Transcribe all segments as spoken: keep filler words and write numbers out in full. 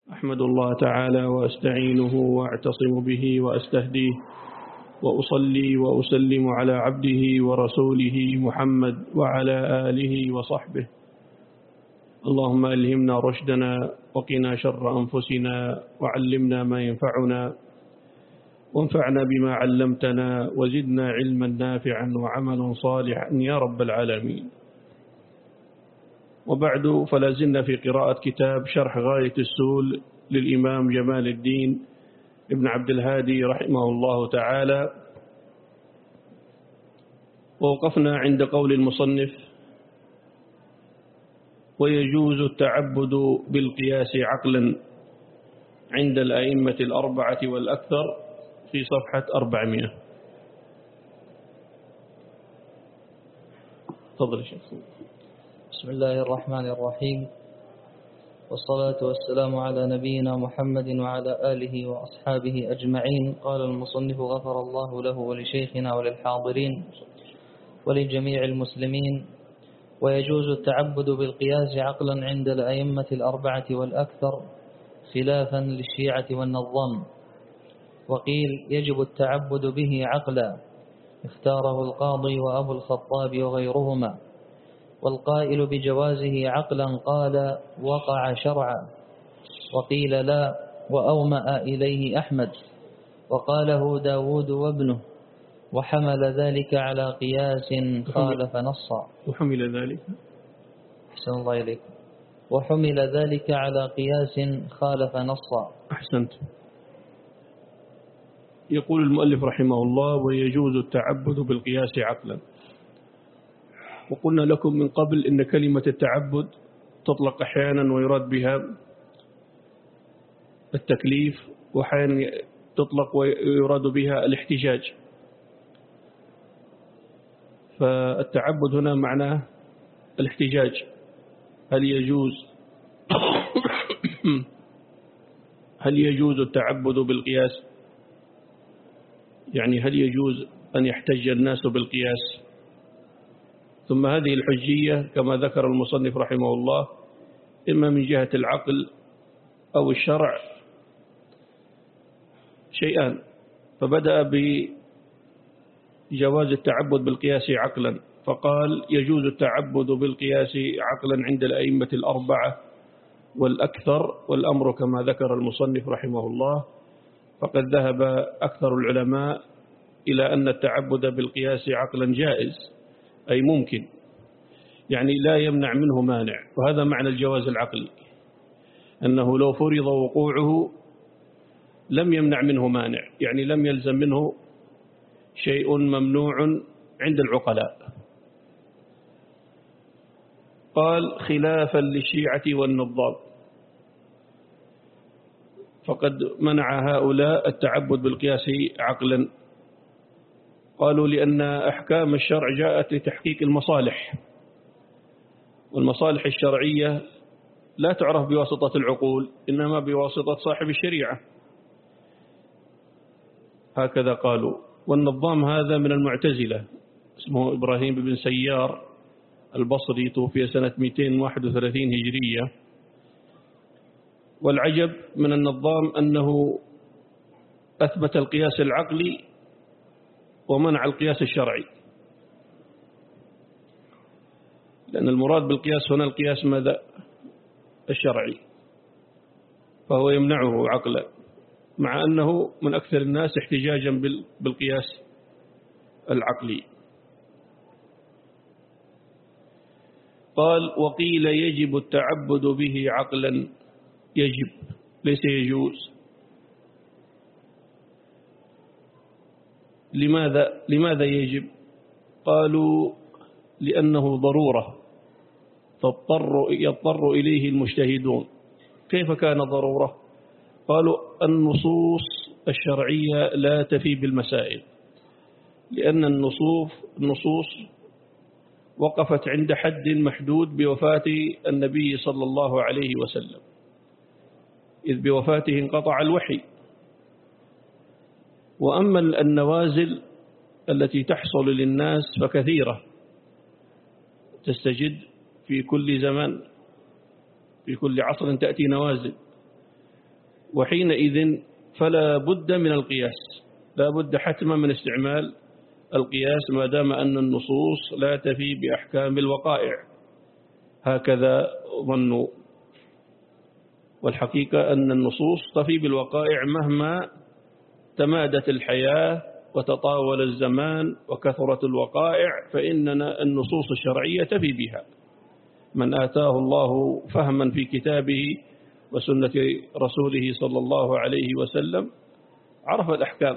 أحمد الله تعالى وأستعينه وأعتصم به وأستهديه وأصلي وأسلم على عبده ورسوله محمد وعلى آله وصحبه. اللهم ألهمنا رشدنا وقنا شر أنفسنا وعلمنا ما ينفعنا وانفعنا بما علمتنا وزدنا علما نافعا وعملا صالحا يا رب العالمين. وبعد، فلا زلنا في قراءة كتاب شرح غاية السول للإمام جمال الدين ابن عبد الهادي رحمه الله تعالى، ووقفنا عند قول المصنف: ويجوز التعبد بالقياس عقلا عند الأئمة الأربعة والأكثر، في صفحة أربعمائة. تفضل شيخ. بسم الله الرحمن الرحيم، والصلاة والسلام على نبينا محمد وعلى آله وأصحابه أجمعين. قال المصنف غفر الله له ولشيخنا وللحاضرين ولجميع المسلمين: ويجوز التعبد بالقياس عقلا عند الأئمة الأربعة والأكثر، خلافا للشيعة والنظام. وقيل يجب التعبد به عقلا، اختاره القاضي وأبو الخطاب وغيرهما. والقائل بجوازه عقلا قال وقع شرعا، وقيل لا وأومأ إليه أحمد، وقاله داود وابنه، وحمل ذلك على قياس خالف نصا. وحمل ذلك أحسن الله إليكم. وحمل ذلك على قياس خالف نصا. أحسنت. يقول المؤلف رحمه الله: ويجوز التعبد بالقياس عقلا. وقلنا لكم من قبل إن كلمة التعبد تطلق أحيانا ويراد بها التكليف، وأحيانا تطلق ويراد بها الاحتجاج. فالتعبد هنا معناه الاحتجاج. هل يجوز هل يجوز التعبد بالقياس؟ يعني هل يجوز أن يحتج الناس بالقياس؟ ثم هذه الحجية كما ذكر المصنف رحمه الله إما من جهة العقل أو الشرع شيئان. فبدأ بجواز التعبد بالقياس عقلا، فقال يجوز التعبد بالقياس عقلا عند الأئمة الأربعة والأكثر، والأمر كما ذكر المصنف رحمه الله. فقد ذهب أكثر العلماء إلى أن التعبد بالقياس عقلا جائز، أي ممكن، يعني لا يمنع منه مانع. وهذا معنى الجواز العقلي، أنه لو فرض وقوعه لم يمنع منه مانع، يعني لم يلزم منه شيء ممنوع عند العقلاء. قال خلافا للشيعة والنظام، فقد منع هؤلاء التعبد بالقياس عقلا. قالوا لأن أحكام الشرع جاءت لتحقيق المصالح، والمصالح الشرعية لا تعرف بواسطة العقول، إنما بواسطة صاحب الشريعة، هكذا قالوا. والنظام هذا من المعتزلة، اسمه إبراهيم بن سيار البصري، توفي سنة مئتين وواحد وثلاثين هجرية. والعجب من النظام أنه أثبت القياس العقلي ومنع القياس الشرعي، لأن المراد بالقياس هنا القياس ماذا؟ الشرعي، فهو يمنعه عقلا، مع أنه من أكثر الناس احتجاجا بالقياس العقلي. قال وقيل يجب التعبد به عقلا، يجب ليس يجوز. لماذا لماذا يجب؟ قالوا لأنه ضرورة تضطر يضطر إليه المجتهدون. كيف كان ضرورة؟ قالوا النصوص الشرعية لا تفي بالمسائل، لأن النصوص النصوص وقفت عند حد محدود بوفاة النبي صلى الله عليه وسلم، إذ بوفاته انقطع الوحي. وأما النوازل التي تحصل للناس فكثيرة، تستجد في كل زمان، في كل عصر تأتي نوازل. وحينئذ فلا بد من القياس، لا بد حتما من استعمال القياس ما دام أن النصوص لا تفي بأحكام الوقائع، هكذا ظنوا. والحقيقة أن النصوص تفي بالوقائع مهما تمادت الحياة وتطاول الزمان وكثرت الوقائع، فإننا النصوص الشرعية تفي بها. من آتاه الله فهما في كتابه وسنة رسوله صلى الله عليه وسلم عرف الأحكام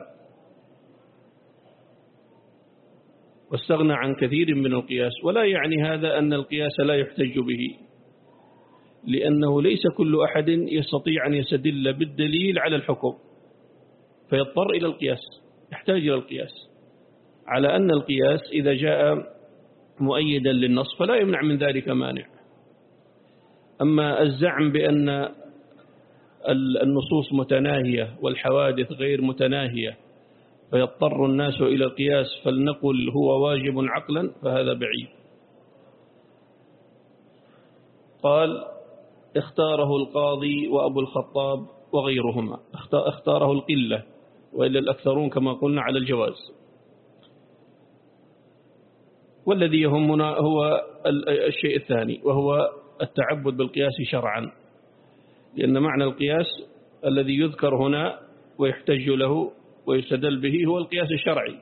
واستغنى عن كثير من القياس. ولا يعني هذا أن القياس لا يحتج به، لأنه ليس كل أحد يستطيع أن يستدل بالدليل على الحكم، فيضطر إلى القياس، يحتاج إلى القياس، على أن القياس إذا جاء مؤيدا للنص فلا يمنع من ذلك مانع. أما الزعم بأن النصوص متناهية والحوادث غير متناهية فيضطر الناس إلى القياس فلنقل هو واجب عقلا، فهذا بعيد. قال اختاره القاضي وأبو الخطاب وغيرهما، اختاره القلة، وإلا الأكثرون كما قلنا على الجواز. والذي يهمنا هو الشيء الثاني، وهو التعبد بالقياس شرعا، لأن معنى القياس الذي يذكر هنا ويحتج له ويستدل به هو القياس الشرعي.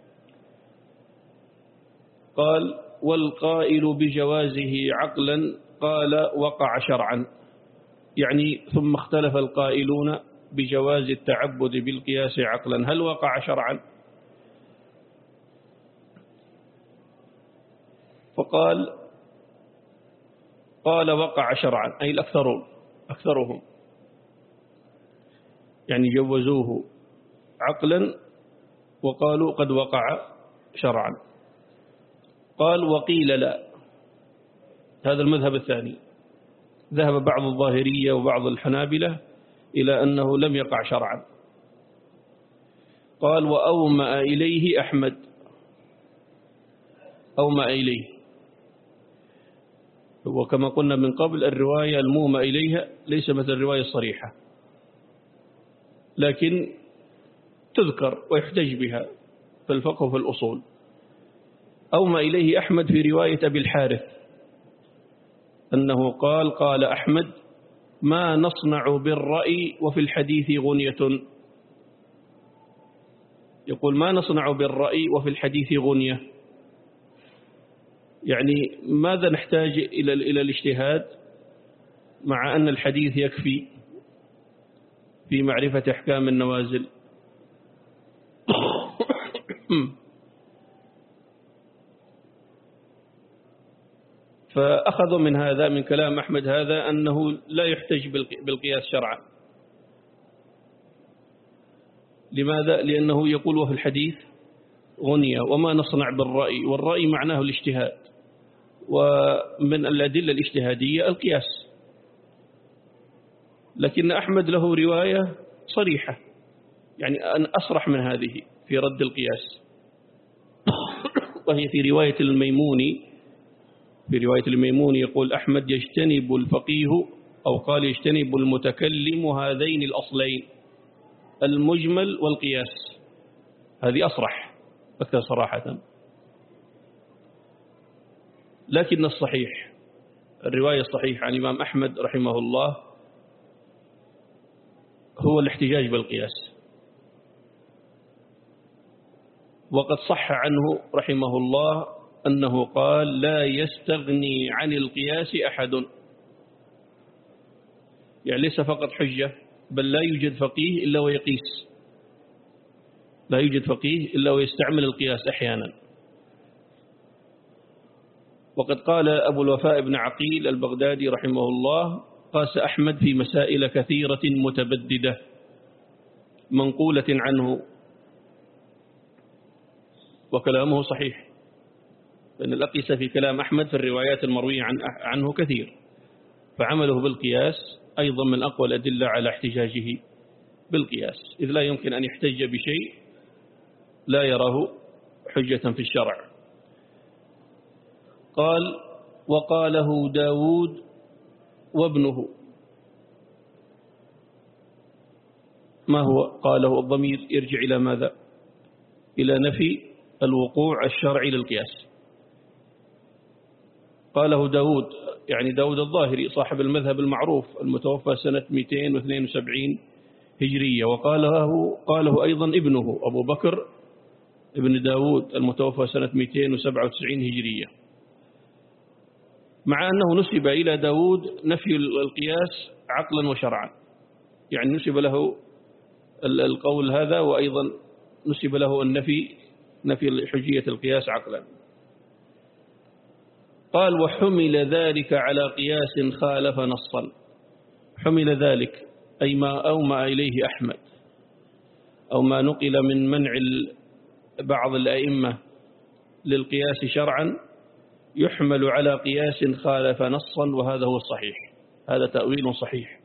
قال والقائل بجوازه عقلا قال وقع شرعا، يعني ثم اختلف القائلون بجواز التعبد بالقياس عقلا، هل وقع شرعا؟ فقال قال وقع شرعا، أي الأكثرون أكثرهم، يعني جوزوه عقلا وقالوا قد وقع شرعا. قال وقيل لا، هذا المذهب الثاني، ذهب بعض الظاهرية وبعض الحنابلة إلى أنه لم يقع شرعا. قال وأومأ إليه أحمد، أومأ إليه، وكما قلنا من قبل الرواية المومى إليها ليس مثل الرواية الصريحة، لكن تذكر ويحتج بها في الفقه وفي الأصول. أومى إليه أحمد في رواية أبي الحارث أنه قال قال أحمد ما نصنع بالرأي وفي الحديث غنية، يقول ما نصنع بالرأي وفي الحديث غنية، يعني ماذا نحتاج إلى إلى الاجتهاد مع أن الحديث يكفي في معرفة أحكام النوازل. فأخذوا من هذا من كلام أحمد هذا أنه لا يحتج بالقياس شرعا. لماذا؟ لأنه يقول وفي الحديث غنية وما نصنع بالرأي، والرأي معناه الاجتهاد، ومن الأدلة الاجتهادية القياس. لكن أحمد له رواية صريحة، يعني أن أصرح من هذه في رد القياس، وهي في رواية الميموني. في رواية الميموني يقول أحمد يجتنب الفقيه، أو قال يجتنب المتكلم هذين الأصلين المجمل والقياس، هذه أصرح أكثر صراحة. لكن الصحيح، الرواية الصحيحة عن الإمام أحمد رحمه الله هو الاحتجاج بالقياس. وقد صح عنه رحمه الله أنه قال لا يستغني عن القياس أحد، يعني ليس فقط حجة، بل لا يوجد فقيه إلا ويقيس، لا يوجد فقيه إلا ويستعمل القياس أحيانا. وقد قال أبو الوفاء بن عقيل البغدادي رحمه الله قاس أحمد في مسائل كثيرة متبددة منقولة عنه، وكلامه صحيح، لأن الأقيسة في كلام أحمد في الروايات المروية عنه كثير، فعمله بالقياس أيضا من أقوى الأدلة على احتجاجه بالقياس، إذ لا يمكن أن يحتج بشيء لا يراه حجة في الشرع. قال وقاله داود وابنه، ما هو؟ قاله الضمير يرجع إلى ماذا؟ إلى نفي الوقوع الشرعي للقياس. قاله داود، يعني داود الظاهري صاحب المذهب المعروف المتوفى سنة مئتين واثنين وسبعين هجرية، وقاله قاله أيضا ابنه أبو بكر ابن داود المتوفى سنة مئتين وسبعة وتسعين هجرية، مع أنه نسب إلى داود نفي القياس عقلا وشرعا، يعني نسب له القول هذا، وأيضا نسب له النفي نفي حجية القياس عقلا. قال وحمل ذلك على قياس خالف نصا. حمل ذلك أي ما أومأ إليه أحمد، أو ما نقل من منع بعض الأئمة للقياس شرعا يحمل على قياس خالف نصا، وهذا هو الصحيح، هذا تأويل صحيح.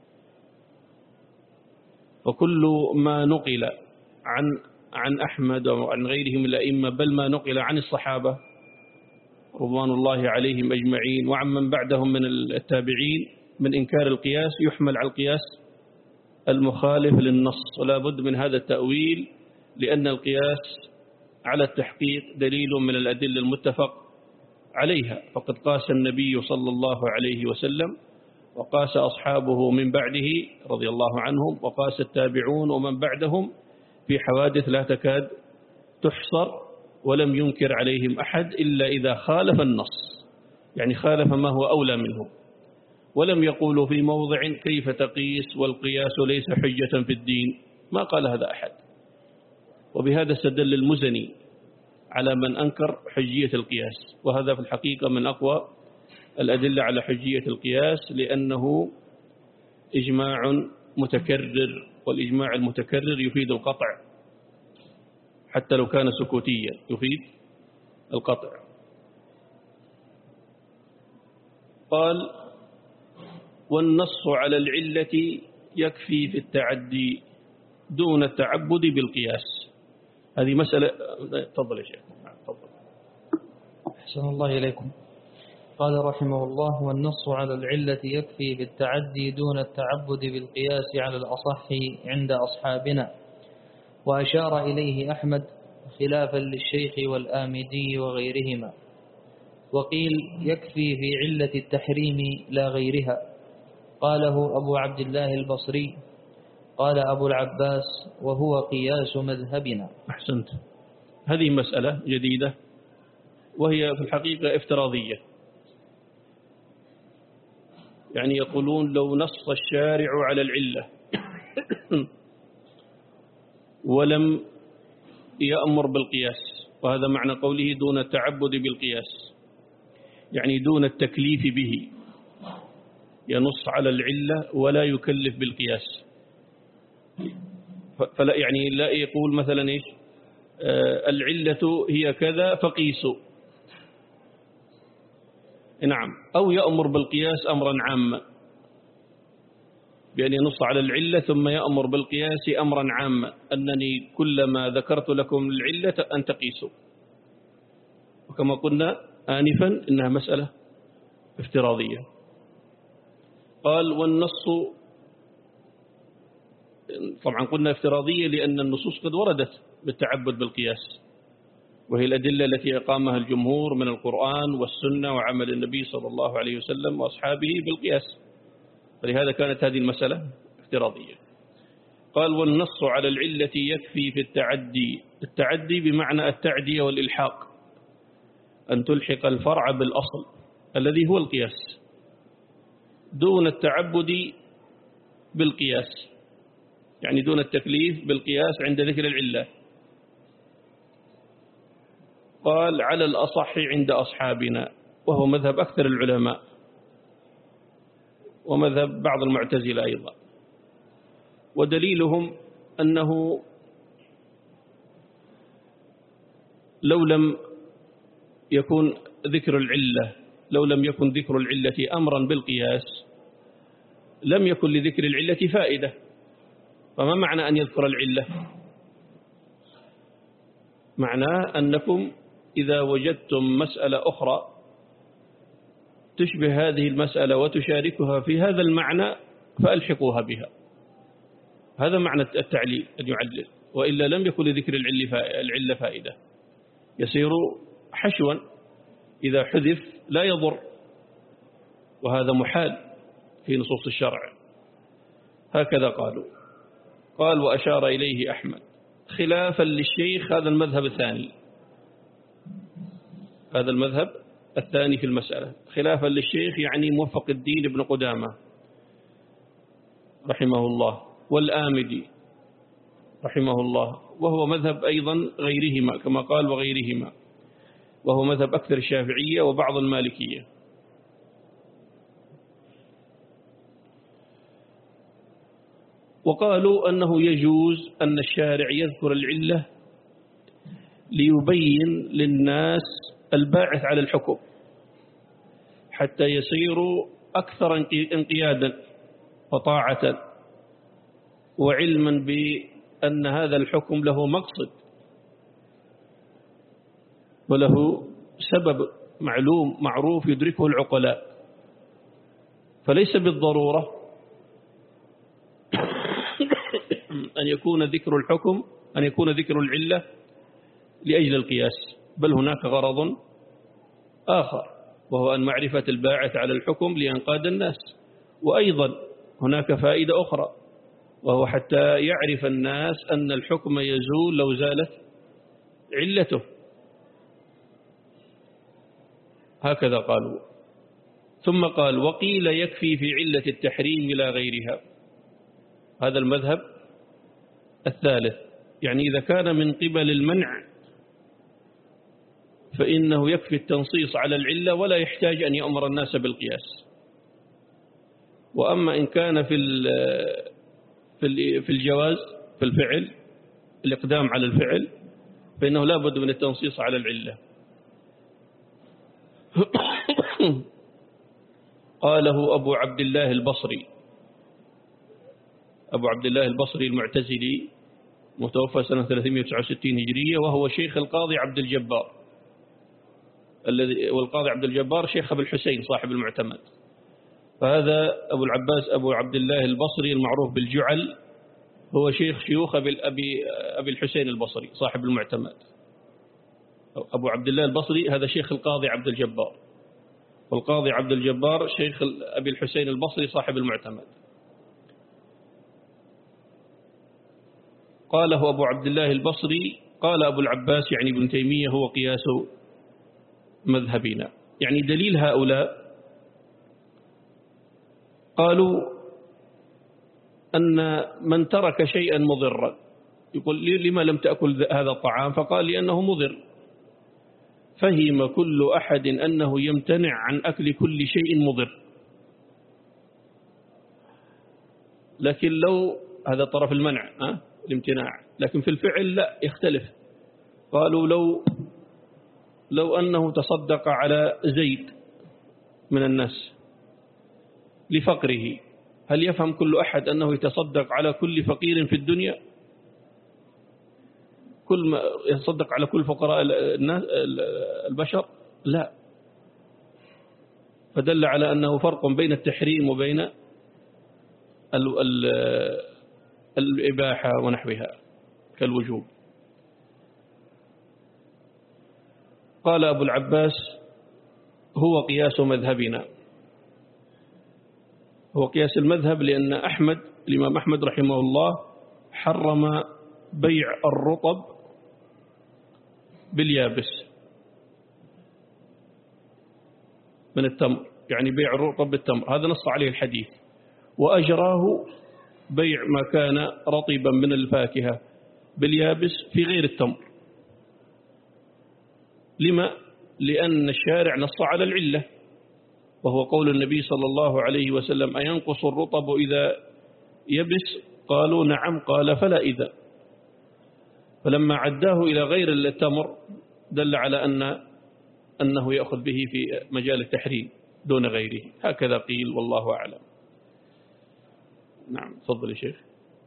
وكل ما نقل عن عن أحمد وعن غيره من الأئمة، بل ما نقل عن الصحابة رضوان الله عليهم أجمعين وعن من بعدهم من التابعين من إنكار القياس، يحمل على القياس المخالف للنص، ولا بد من هذا التأويل، لأن القياس على التحقيق دليل من الأدلة المتفق عليها، فقد قاس النبي صلى الله عليه وسلم، وقاس أصحابه من بعده رضي الله عنهم، وقاس التابعون ومن بعدهم في حوادث لا تكاد تحصر، ولم ينكر عليهم أحد إلا إذا خالف النص، يعني خالف ما هو أولى منه، ولم يقولوا في موضع كيف تقيس والقياس ليس حجة في الدين، ما قال هذا أحد. وبهذا استدل المزني على من أنكر حجية القياس، وهذا في الحقيقة من أقوى الأدلة على حجية القياس، لأنه إجماع متكرر، والإجماع المتكرر يفيد القطع حتى لو كان سكوتيا، يفيد القطع. قال والنص على العلة يكفي في التعدي دون التعبد بالقياس. هذه مسألة. تفضل يا شيخ. تفضل. أحسن الله إليكم. قال رحمه الله والنص على العلة يكفي في التعدي دون التعبد بالقياس على الأصح عند أصحابنا، وأشار إليه أحمد خلافا للشيخ والآمدي وغيرهما. وقيل يكفي في علة التحريم لا غيرها، قاله أبو عبد الله البصري، قال أبو العباس وهو قياس مذهبنا. أحسنت. هذه مسألة جديدة، وهي في الحقيقة افتراضية، يعني يقولون لو نص الشارع على العلة ولم يأمر بالقياس، وهذا معنى قوله دون التعبد بالقياس، يعني دون التكليف به، ينص على العلة ولا يكلف بالقياس، فلا يعني لا يقول مثلا إيش آه العلة هي كذا فقيسوا، نعم، أو يأمر بالقياس أمرا عاما، بأن ينص على العلة ثم يأمر بالقياس أمرا عاما، أنني كلما ذكرت لكم العلة أن تقيسوا، وكما قلنا آنفا إنها مسألة افتراضية. قال والنص، طبعا قلنا افتراضية لأن النصوص قد وردت بالتعبد بالقياس، وهي الأدلة التي أقامها الجمهور من القرآن والسنة وعمل النبي صلى الله عليه وسلم وأصحابه بالقياس، فلهذا كانت هذه المسألة افتراضية. قال والنص على العلة يكفي في التعدي. التعدي بمعنى التعدية والإلحاق، أن تلحق الفرع بالأصل الذي هو القياس دون التعبد بالقياس، يعني دون التكليف بالقياس عند ذكر العلة. قال على الأصح عند أصحابنا، وهو مذهب أكثر العلماء ومذهب بعض المعتزلة أيضا، ودليلهم أنه لو لم يكون ذكر العلة لو لم يكن ذكر العلة أمرا بالقياس لم يكن لذكر العلة فائدة. فما معنى أن يذكر العلة؟ معناه أنكم إذا وجدتم مسألة أخرى تشبه هذه المسألة وتشاركها في هذا المعنى فألحقوها بها، هذا معنى التعليل أن يعلل، وإلا لم يكن لذكر العلة فائدة، يصير حشوا إذا حذف لا يضر، وهذا محال في نصوص الشرع. هكذا قالوا. قال وأشار إليه أحمد خلافا للشيخ، هذا المذهب الثاني، هذا المذهب الثاني في المسألة، خلافا للشيخ يعني موفق الدين ابن قدامة رحمه الله والآمدي رحمه الله، وهو مذهب أيضا غيرهما كما قال وغيرهما، وهو مذهب أكثر الشافعية وبعض المالكية. وقالوا أنه يجوز أن الشارع يذكر العلة ليبين للناس الباعث على الحكم حتى يصيروا أكثر انقيادا وطاعة وعلما بأن هذا الحكم له مقصد وله سبب معلوم معروف يدركه العقلاء، فليس بالضرورة أن يكون ذكر الحكم أن يكون ذكر العلة لأجل القياس، بل هناك غرض آخر وهو أن معرفة الباعث على الحكم لينقاد الناس، وأيضا هناك فائدة أخرى وهو حتى يعرف الناس أن الحكم يزول لو زالت علته. هكذا قالوا. ثم قال وقيل يكفي في علة التحريم لا غيرها، هذا المذهب الثالث، يعني إذا كان من قبل المنع فإنه يكفي التنصيص على العلة ولا يحتاج أن يأمر الناس بالقياس. وأما إن كان في في الجواز في الفعل الإقدام على الفعل فإنه لا بد من التنصيص على العلة. قاله أبو عبد الله البصري، أبو عبد الله البصري المعتزلي متوفى سنة ثلاثمائة وتسعة وستين هجرية، وهو شيخ القاضي عبد الجبار الذي والقاضي عبد الجبار شيخ أبي الحسين صاحب المعتمد، فهذا أبو العباس أبو عبد الله البصري المعروف بالجعل هو شيخ شيوخ أبي أبي الحسين البصري صاحب المعتمد. أبو عبد الله البصري هذا شيخ القاضي عبد الجبار، والقاضي عبد الجبار شيخ أبي الحسين البصري صاحب المعتمد. قاله أبو عبد الله البصري قال أبو العباس يعني ابن تيمية هو قياس مذهبنا، يعني دليل هؤلاء قالوا أن من ترك شيئا مضرا، يقول لما لم تأكل هذا الطعام؟ فقال لأنه مضر، فهم كل أحد أنه يمتنع عن أكل كل شيء مضر. لكن لو هذا طرف المنع أه؟ الامتناع، لكن في الفعل لا يختلف. قالوا لو لو أنه تصدق على زيد من الناس لفقره، هل يفهم كل أحد أنه يتصدق على كل فقير في الدنيا؟ كل ما يتصدق على كل فقراء الناس البشر؟ لا. فدل على أنه فرق بين التحريم وبين الإباحة ونحوها كالوجوب. قال أبو العباس هو قياس مذهبنا، هو قياس المذهب، لأن أحمد الإمام أحمد رحمه الله حرم بيع الرطب باليابس من التمر، يعني بيع الرطب بالتمر، هذا نص عليه الحديث، وأجراه بيع ما كان رطبا من الفاكهة باليابس في غير التمر. لما؟ لأن الشارع نص على العلة، وهو قول النبي صلى الله عليه وسلم أينقص الرطب إذا يبس؟ قالوا نعم، قال فلا إذا. فلما عداه إلى غير التمر دل على أن أنه يأخذ به في مجال التحريم دون غيره. هكذا قيل والله أعلم. نعم تفضل يا شيخ.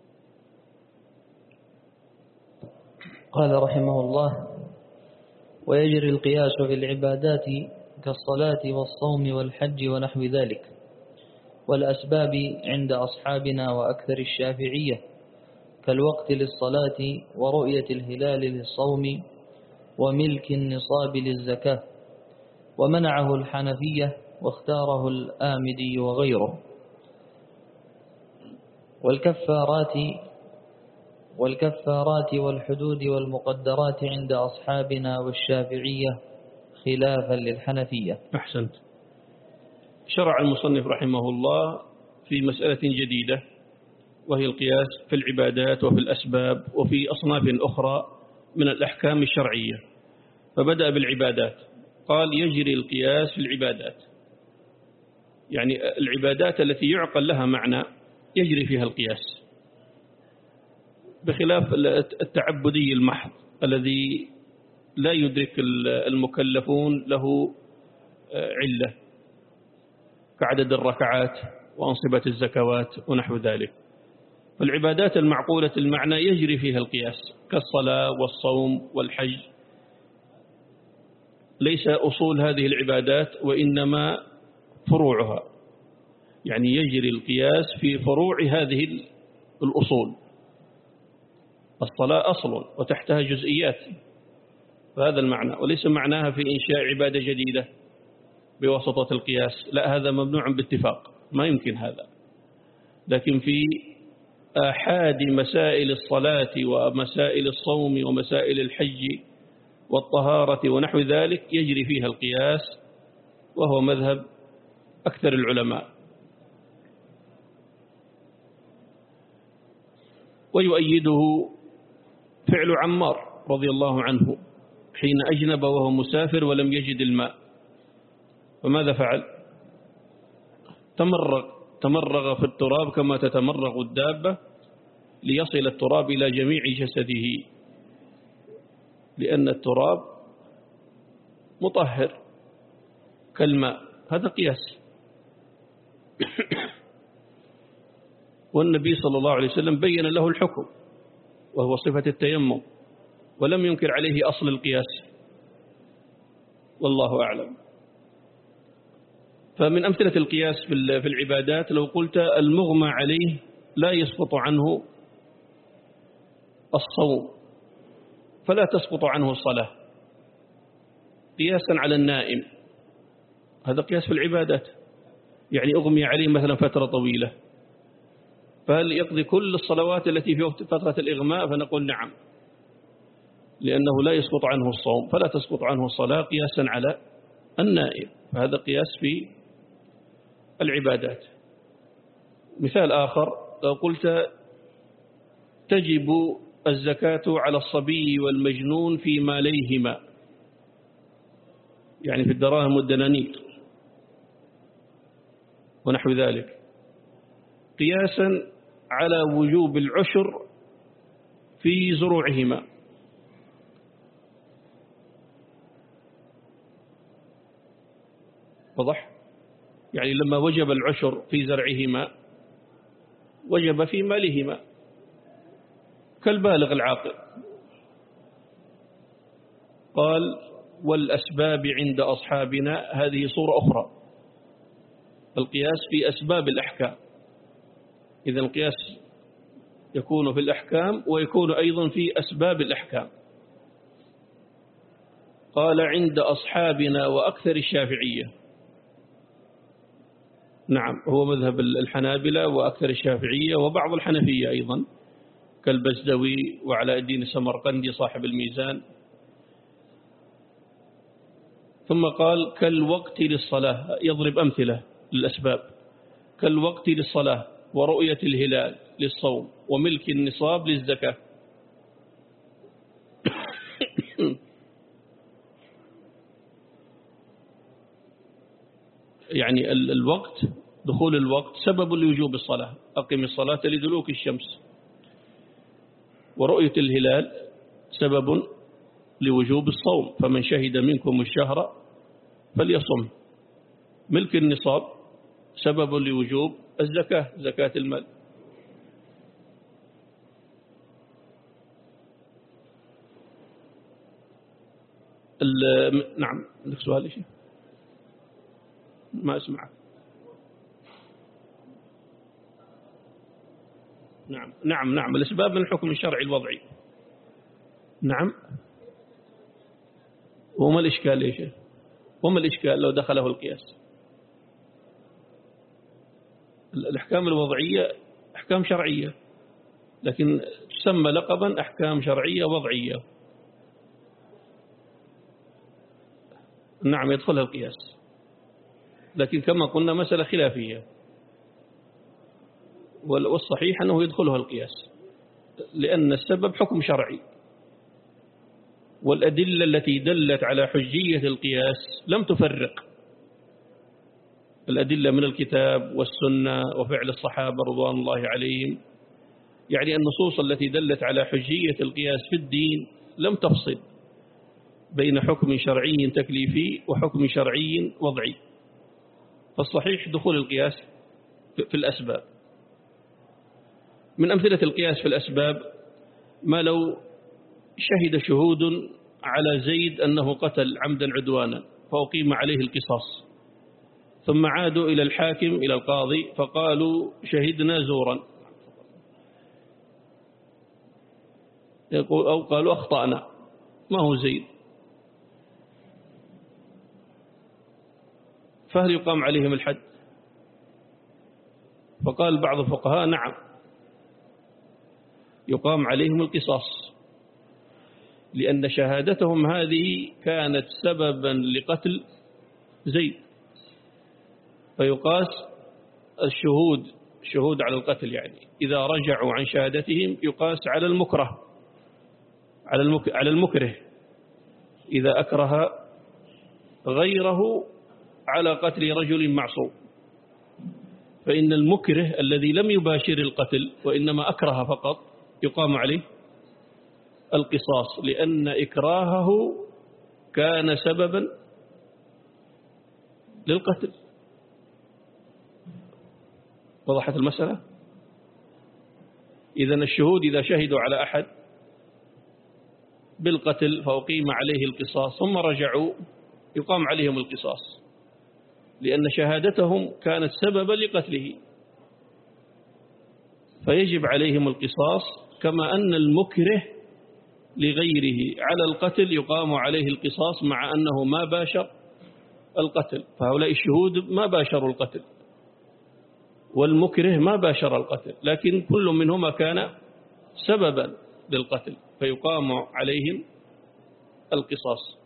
قال رحمه الله ويجري القياس في العبادات كالصلاة والصوم والحج ونحو ذلك والأسباب عند أصحابنا وأكثر الشافعية، كالوقت للصلاة ورؤية الهلال للصوم وملك النصاب للزكاة، ومنعه الحنفية واختاره الآمدي وغيره. والكفارات والكفارات والحدود والمقدرات عند أصحابنا والشافعية خلافا للحنفية. أحسنت. شرع المصنف رحمه الله في مسألة جديدة، وهي القياس في العبادات وفي الأسباب وفي أصناف أخرى من الأحكام الشرعية. فبدأ بالعبادات، قال يجري القياس في العبادات، يعني العبادات التي يعقل لها معنى يجري فيها القياس، بخلاف التعبدي المحض الذي لا يدرك المكلفون له علة كعدد الركعات وأنصبة الزكوات ونحو ذلك. فالعبادات المعقولة المعنى يجري فيها القياس كالصلاة والصوم والحج، ليس أصول هذه العبادات وإنما فروعها، يعني يجري القياس في فروع هذه الأصول. الصلاة أصل وتحتها جزئيات، فهذا المعنى، وليس معناها في إنشاء عبادة جديدة بواسطة القياس، لا، هذا ممنوع باتفاق، ما يمكن هذا. لكن في آحاد مسائل الصلاة ومسائل الصوم ومسائل الحج والطهارة ونحو ذلك يجري فيها القياس، وهو مذهب أكثر العلماء. ويؤيده فعل عمار رضي الله عنه حين أجنب وهو مسافر ولم يجد الماء، فماذا فعل؟ تمرغ تمرغ في التراب كما تتمرغ الدابة ليصل التراب إلى جميع جسده، لأن التراب مطهر كالماء، هذا قياس. والنبي صلى الله عليه وسلم بين له الحكم وهو صفة التيمم، ولم ينكر عليه أصل القياس، والله أعلم. فمن أمثلة القياس في العبادات لو قلت المغمى عليه لا يسقط عنه الصوم فلا تسقط عنه الصلاة، قياسا على النائم، هذا قياس في العبادات. يعني أغمي عليه مثلا فترة طويلة، فهل يقضي كل الصلوات التي في وقت فترة الإغماء؟ فنقول نعم، لأنه لا يسقط عنه الصوم فلا تسقط عنه الصلاة، قياسا على النائم، فهذا قياس في العبادات. مثال آخر لو قلت تجب الزكاة على الصبي والمجنون في ماليهما، يعني في الدراهم والدنانير ونحو ذلك، قياسا على وجوب العشر في زروعهما. واضح؟ يعني لما وجب العشر في زرعهما وجب في مالهما كالبالغ العاقل. قال والأسباب عند أصحابنا، هذه صورة أخرى، القياس في أسباب الأحكام. إذا القياس يكون في الأحكام ويكون أيضا في أسباب الأحكام. قال عند أصحابنا وأكثر الشافعية، نعم هو مذهب الحنابلة وأكثر الشافعية وبعض الحنفية أيضا كالبزدوي وعلاء الدين السمرقندي صاحب الميزان. ثم قال كالوقت للصلاة، يضرب أمثلة للأسباب، كالوقت للصلاة ورؤية الهلال للصوم وملك النصاب للزكاة. يعني الوقت، دخول الوقت سبب لوجوب الصلاة، أقم الصلاة لدلوك الشمس. ورؤية الهلال سبب لوجوب الصوم، فمن شهد منكم الشهر فليصم. ملك النصاب سبب لوجوب الزكاة، زكاة المال. نعم، عندك سؤال شيء؟ ما أسمعك. نعم نعم نعم الأسباب من الحكم الشرعي الوضعي. نعم. وما الإشكال يا شيخ؟ وما الإشكال لو دخله القياس؟ الأحكام الوضعية أحكام شرعية، لكن تسمى لقبا أحكام شرعية وضعية. نعم يدخلها القياس، لكن كما قلنا مسألة خلافية، والصحيح أنه يدخلها القياس لأن السبب حكم شرعي، والأدلة التي دلت على حجية القياس لم تفرق. الأدلة من الكتاب والسنة وفعل الصحابة رضوان الله عليهم، يعني النصوص التي دلت على حجية القياس في الدين لم تفصل بين حكم شرعي تكليفي وحكم شرعي وضعي. فالصحيح دخول القياس في الأسباب. من أمثلة القياس في الأسباب ما لو شهد شهود على زيد أنه قتل عمدا عدوانا فأقيم عليه القصاص، ثم عادوا إلى الحاكم إلى القاضي فقالوا شهدنا زورا، أو قالوا أخطأنا ما هو زيد، فهل يقام عليهم الحد؟ فقال بعض الفقهاء نعم يقام عليهم القصاص، لأن شهادتهم هذه كانت سببا لقتل زيد، فيقاس الشهود شهود على القتل، يعني إذا رجعوا عن شهادتهم يقاس على المكره على المك على المكره إذا أكره غيره على قتل رجل معصوم، فإن المكره الذي لم يباشر القتل وإنما أكره فقط يقام عليه القصاص، لأن إكراهه كان سببا للقتل. وضحت المسألة؟ إذن الشهود إذا شهدوا على أحد بالقتل فأقيم عليه القصاص ثم رجعوا يقام عليهم القصاص، لأن شهادتهم كانت سببا لقتله، فيجب عليهم القصاص، كما أن المكره لغيره على القتل يقام عليه القصاص مع أنه ما باشر القتل. فهؤلاء الشهود ما باشروا القتل والمكره ما باشر القتل، لكن كل منهما كان سببا للقتل فيقام عليهم القصاص.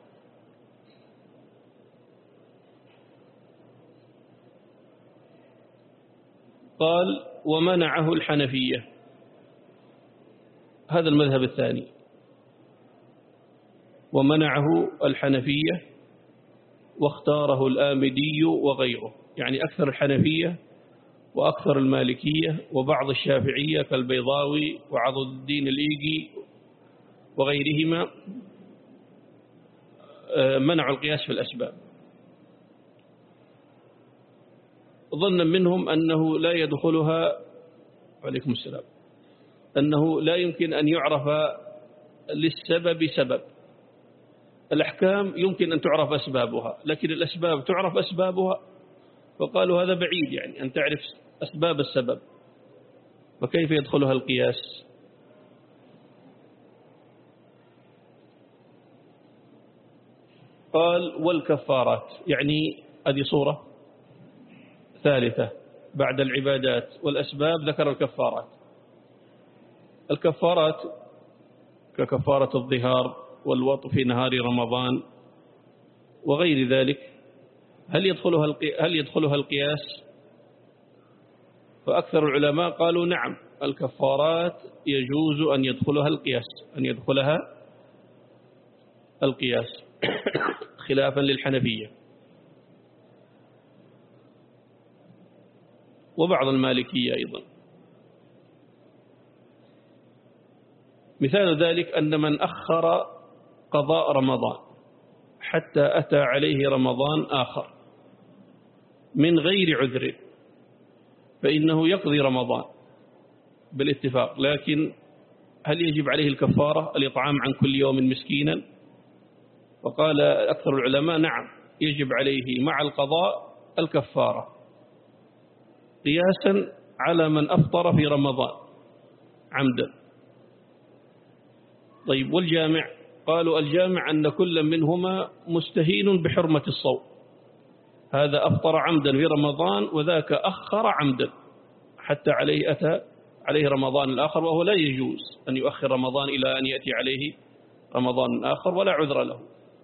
قال ومنعه الحنفية، هذا المذهب الثاني، ومنعه الحنفية واختاره الآمدي وغيره، يعني أكثر الحنفية وأكثر المالكية وبعض الشافعية كالبيضاوي وعضد الدين الإيجي وغيرهما منعوا القياس في الأسباب، ظنا منهم أنه لا يدخلها عليكم السلام أنه لا يمكن أن يعرف للسبب سبب. الأحكام يمكن أن تعرف أسبابها، لكن الأسباب تعرف أسبابها، فقالوا هذا بعيد، يعني أن تعرف أسباب السبب، وكيف يدخلها القياس؟ قال والكفارات، يعني هذه صورة ثالثة بعد العبادات والأسباب ذكر الكفارات. الكفارات ككفارة الظهار والوطء في نهار رمضان وغير ذلك، هل يدخلها هل يدخلها القياس؟ فأكثر العلماء قالوا نعم، الكفارات يجوز أن يدخلها القياس أن يدخلها القياس خلافا للحنفية وبعض المالكية أيضا. مثال ذلك أن من أخر قضاء رمضان حتى أتى عليه رمضان آخر من غير عذر فإنه يقضي رمضان بالاتفاق، لكن هل يجب عليه الكفارة الإطعام عن كل يوم مسكينا؟ فقال أكثر العلماء نعم يجب عليه مع القضاء الكفارة قياسا على من أفطر في رمضان عمدا. طيب والجامع؟ قالوا الجامع أن كل منهما مستهين بحرمة الصوم، هذا أفطر عمدا في رمضان وذاك أخر عمدا حتى عليه أتى عليه رمضان الآخر، وهو لا يجوز أن يؤخر رمضان إلى أن يأتي عليه رمضان آخر ولا عذر له.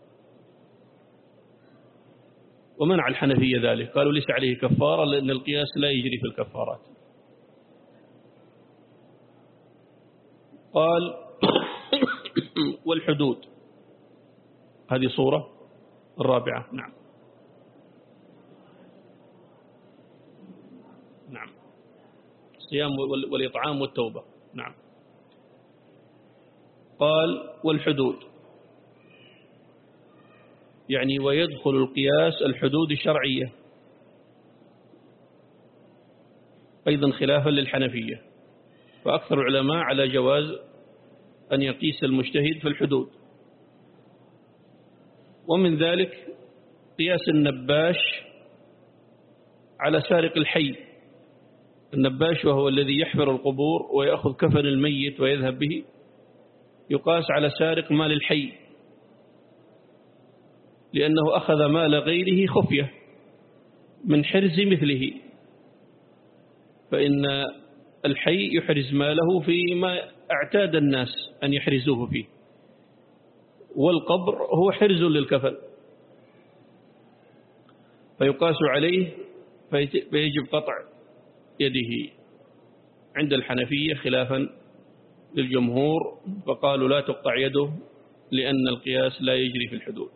ومنع الحنفية ذلك، قالوا ليس عليه كفارة لأن القياس لا يجري في الكفارات. قال والحدود، هذه صورة الرابعة. نعم نعم الصيام والإطعام والتوبة. نعم. قال والحدود، يعني ويدخل القياس الحدود الشرعية أيضا خلافا للحنفية، فأكثر العلماء على جواز أن يقيس المجتهد في الحدود. ومن ذلك قياس النباش على سارق الحي. النباش وهو الذي يحفر القبور ويأخذ كفن الميت ويذهب به، يقاس على سارق مال الحي لأنه أخذ مال غيره خفية من حرز مثله، فإن الحي يحرز ماله فيما اعتاد الناس أن يحرزوه فيه، والقبر هو حرز للكفن، فيقاس عليه فيجب قطع يده عند الحنفية خلافا للجمهور، فقالوا لا تقطع يده لأن القياس لا يجري في الحدود.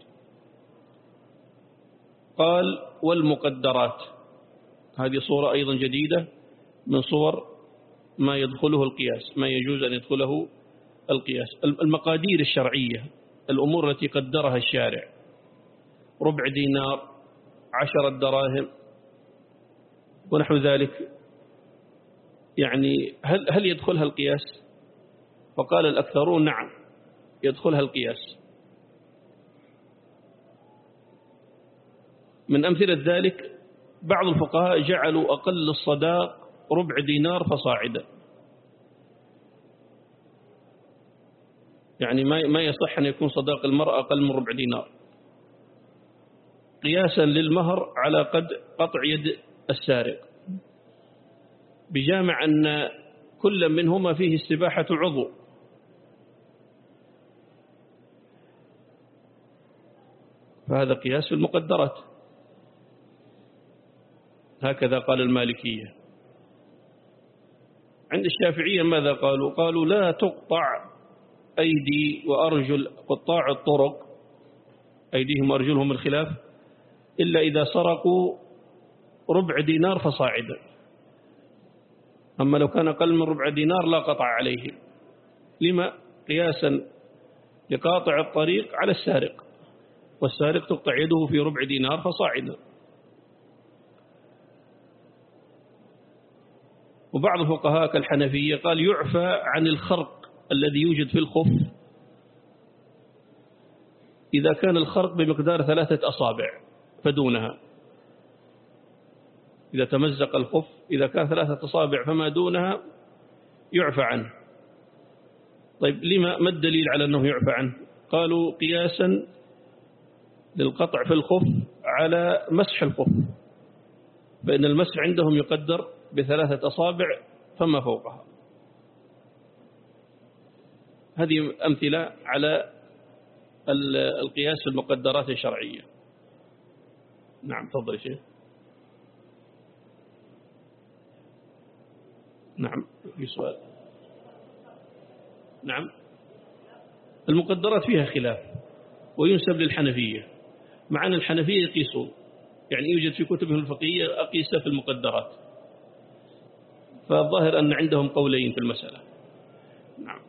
قال والمقدرات، هذه صورة أيضا جديدة من صور ما يدخله القياس، ما يجوز أن يدخله القياس. المقادير الشرعية، الأمور التي قدرها الشارع، ربع دينار، عشرة دراهم ونحو ذلك، يعني هل هل يدخلها القياس؟ فقال الأكثرون نعم يدخلها القياس. من أمثلة ذلك بعض الفقهاء جعلوا أقل الصداق ربع دينار فصاعدا، يعني ما ما يصح أن يكون صداق المرأة أقل من ربع دينار، قياسا للمهر على قد قطع يد السارق، بجامع أن كل منهما فيه استباحة عضو، فهذا قياس في المقدرات. هكذا قال المالكية. عند الشافعية ماذا قالوا؟ قالوا لا تقطع أيدي وأرجل قطاع الطرق، أيديهم وأرجلهم الخلاف، إلا إذا سرقوا ربع دينار فصاعدا، أما لو كان أقل من ربع دينار لا قطع عليهم. لما؟ قياسا لقاطع الطريق على السارق، والسارق تقطع يده في ربع دينار فصاعدا. وبعض الفقهاء كالحنفية قال يعفى عن الخرق الذي يوجد في الخف إذا كان الخرق بمقدار ثلاثة أصابع فدونها، إذا تمزق الخف إذا كان ثلاثة أصابع فما دونها يعفى عنه. طيب لما؟ ما الدليل على أنه يعفى عنه؟ قالوا قياسا للقطع في الخف على مسح الخف، فإن المسح عندهم يقدر بثلاثة أصابع فما فوقها. هذه أمثلة على القياس في المقدرات الشرعية. نعم تفضل يا شيخ. نعم في سؤال. نعم المقدرات فيها خلاف وينسب للحنفية، مع أن الحنفية يقيسون، يعني يوجد في كتبهم الفقهية أقيسة في المقدرات، فالظاهر أن عندهم قولين في المسألة. نعم.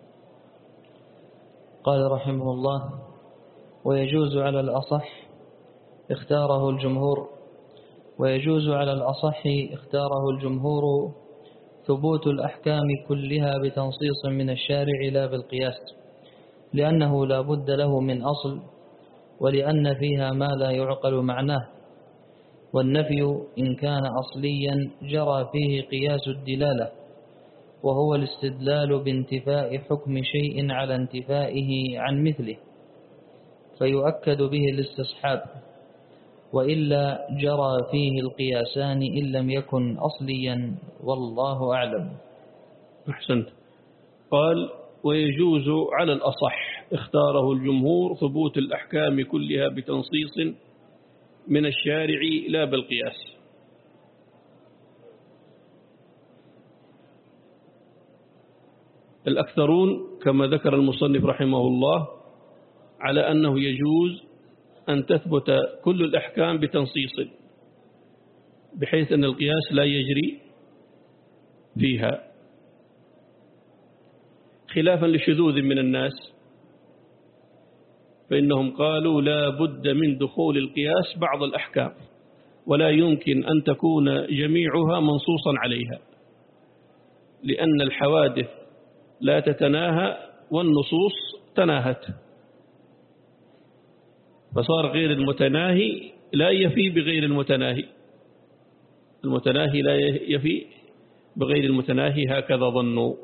قال رحمه الله ويجوز على الأصح اختاره الجمهور ويجوز على الأصح اختاره الجمهور ثبوت الأحكام كلها بتنصيص من الشارع لا بالقياس، لأنه لا بد له من أصل، ولأن فيها ما لا يعقل معناه، والنفي إن كان أصليا جرى فيه قياس الدلالة، وهو الاستدلال بانتفاء حكم شيء على انتفائه عن مثله، فيؤكد به الاستصحاب، وإلا جرى فيه القياسان إن لم يكن أصليا، والله أعلم. أحسنت. قال: ويجوز على الأصح اختاره الجمهور ثبوت الأحكام كلها بتنصيص من الشارع لا بالقياس. الأكثرون كما ذكر المصنف رحمه الله على أنه يجوز أن تثبت كل الأحكام بتنصيص، بحيث أن القياس لا يجري فيها، خلافا لشذوذ من الناس، فإنهم قالوا لا بد من دخول القياس بعض الأحكام، ولا يمكن أن تكون جميعها منصوصا عليها، لأن الحوادث لا تتناهى والنصوص تناهت، فصار غير المتناهي لا يفي بغير المتناهي، المتناهي لا يفي بغير المتناهي، هكذا ظنوا،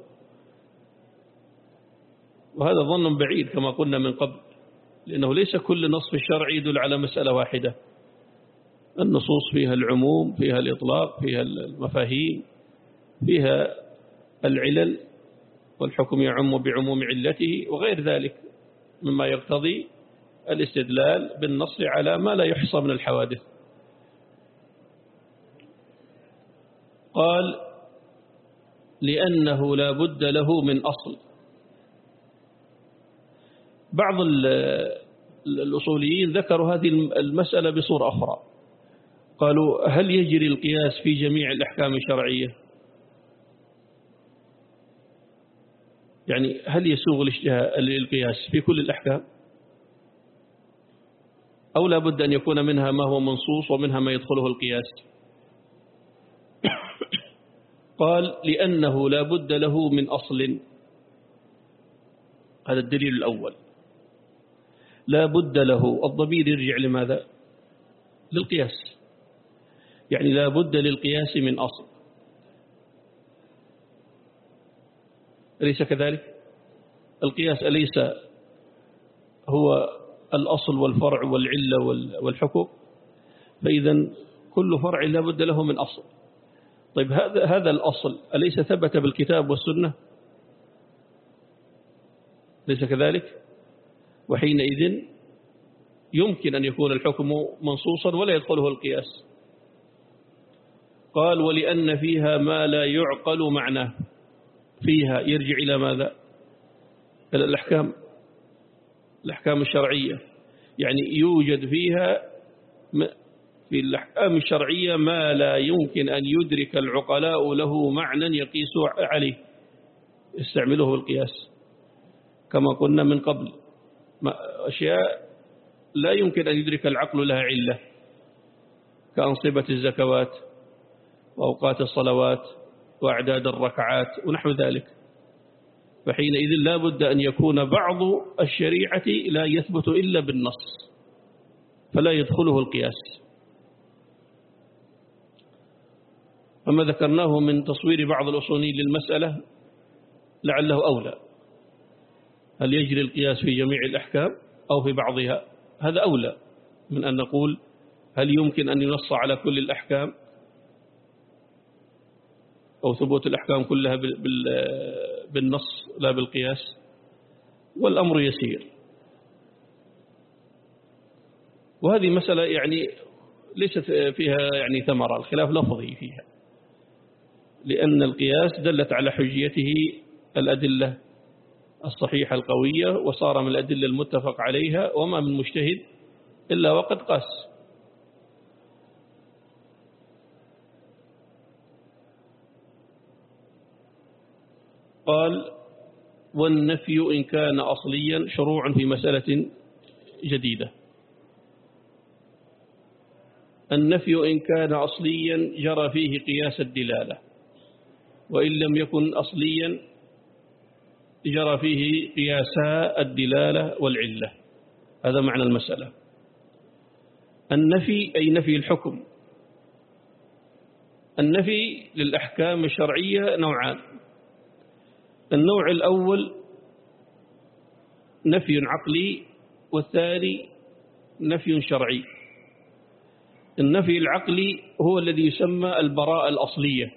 وهذا ظن بعيد كما قلنا من قبل، لأنه ليس كل نص في الشرع يدل على مسألة واحدة، النصوص فيها العموم، فيها الإطلاق، فيها المفاهيم، فيها العلل، والحكم يعم بعموم علته وغير ذلك مما يقتضي الاستدلال بالنص على ما لا يحصى من الحوادث. قال: لأنه لا بد له من أصل. بعض الأصوليين ذكروا هذه المسألة بصورة أخرى، قالوا: هل يجري القياس في جميع الأحكام الشرعية؟ يعني هل يسوغ القياس في كل الأحكام، أو لا بد أن يكون منها ما هو منصوص ومنها ما يدخله القياس؟ قال: لأنه لا بد له من أصل. هذا الدليل الأول، لا بد له، الضمير يرجع لماذا؟ للقياس، يعني لا بد للقياس من أصل، أليس كذلك؟ القياس أليس هو الأصل والفرع والعلة والحكم؟ فإذا كل فرع لا بد له من أصل. طيب هذا هذا الأصل أليس ثبت بالكتاب والسنة؟ ليس كذلك؟ وحينئذ يمكن أن يكون الحكم منصوصا ولا يدخله القياس. قال: ولأن فيها ما لا يعقل معناه. فيها يرجع إلى ماذا؟ إلى الأحكام، الأحكام الشرعية، يعني يوجد فيها في الأحكام الشرعية ما لا يمكن أن يدرك العقلاء له معنى يقيس عليه، يستعمله القياس، كما قلنا من قبل، أشياء لا يمكن أن يدرك العقل لها علة، كأنصبة الزكوات وأوقات الصلوات وأعداد الركعات ونحو ذلك، فحينئذ لا بد أن يكون بعض الشريعة لا يثبت إلا بالنص، فلا يدخله القياس. أما ذكرناه من تصوير بعض الأصوليين للمسألة لعله أولى، هل يجري القياس في جميع الأحكام أو في بعضها؟ هذا أولى من أن نقول هل يمكن أن ينص على كل الأحكام أو ثبوت الأحكام كلها بالنص لا بالقياس، والأمر يسير. وهذه مسألة يعني ليست فيها يعني ثمرة، الخلاف لفظي فيها، لأن القياس دلت على حجيته الأدلة الصحيحة القوية، وصار من الأدلة المتفق عليها، وما من مجتهد إلا وقد قاس. قال: والنفي إن كان أصليا شروع في مسألة جديدة. النفي إن كان أصليا جرى فيه قياس الدلالة، وإن لم يكن أصليا جرى فيه قياسا الدلالة والعلة. هذا معنى المسألة. النفي أي نفي الحكم. النفي للأحكام الشرعية نوعان: النوع الأول نفي عقلي، والثاني نفي شرعي. النفي العقلي هو الذي يسمى البراءة الأصلية،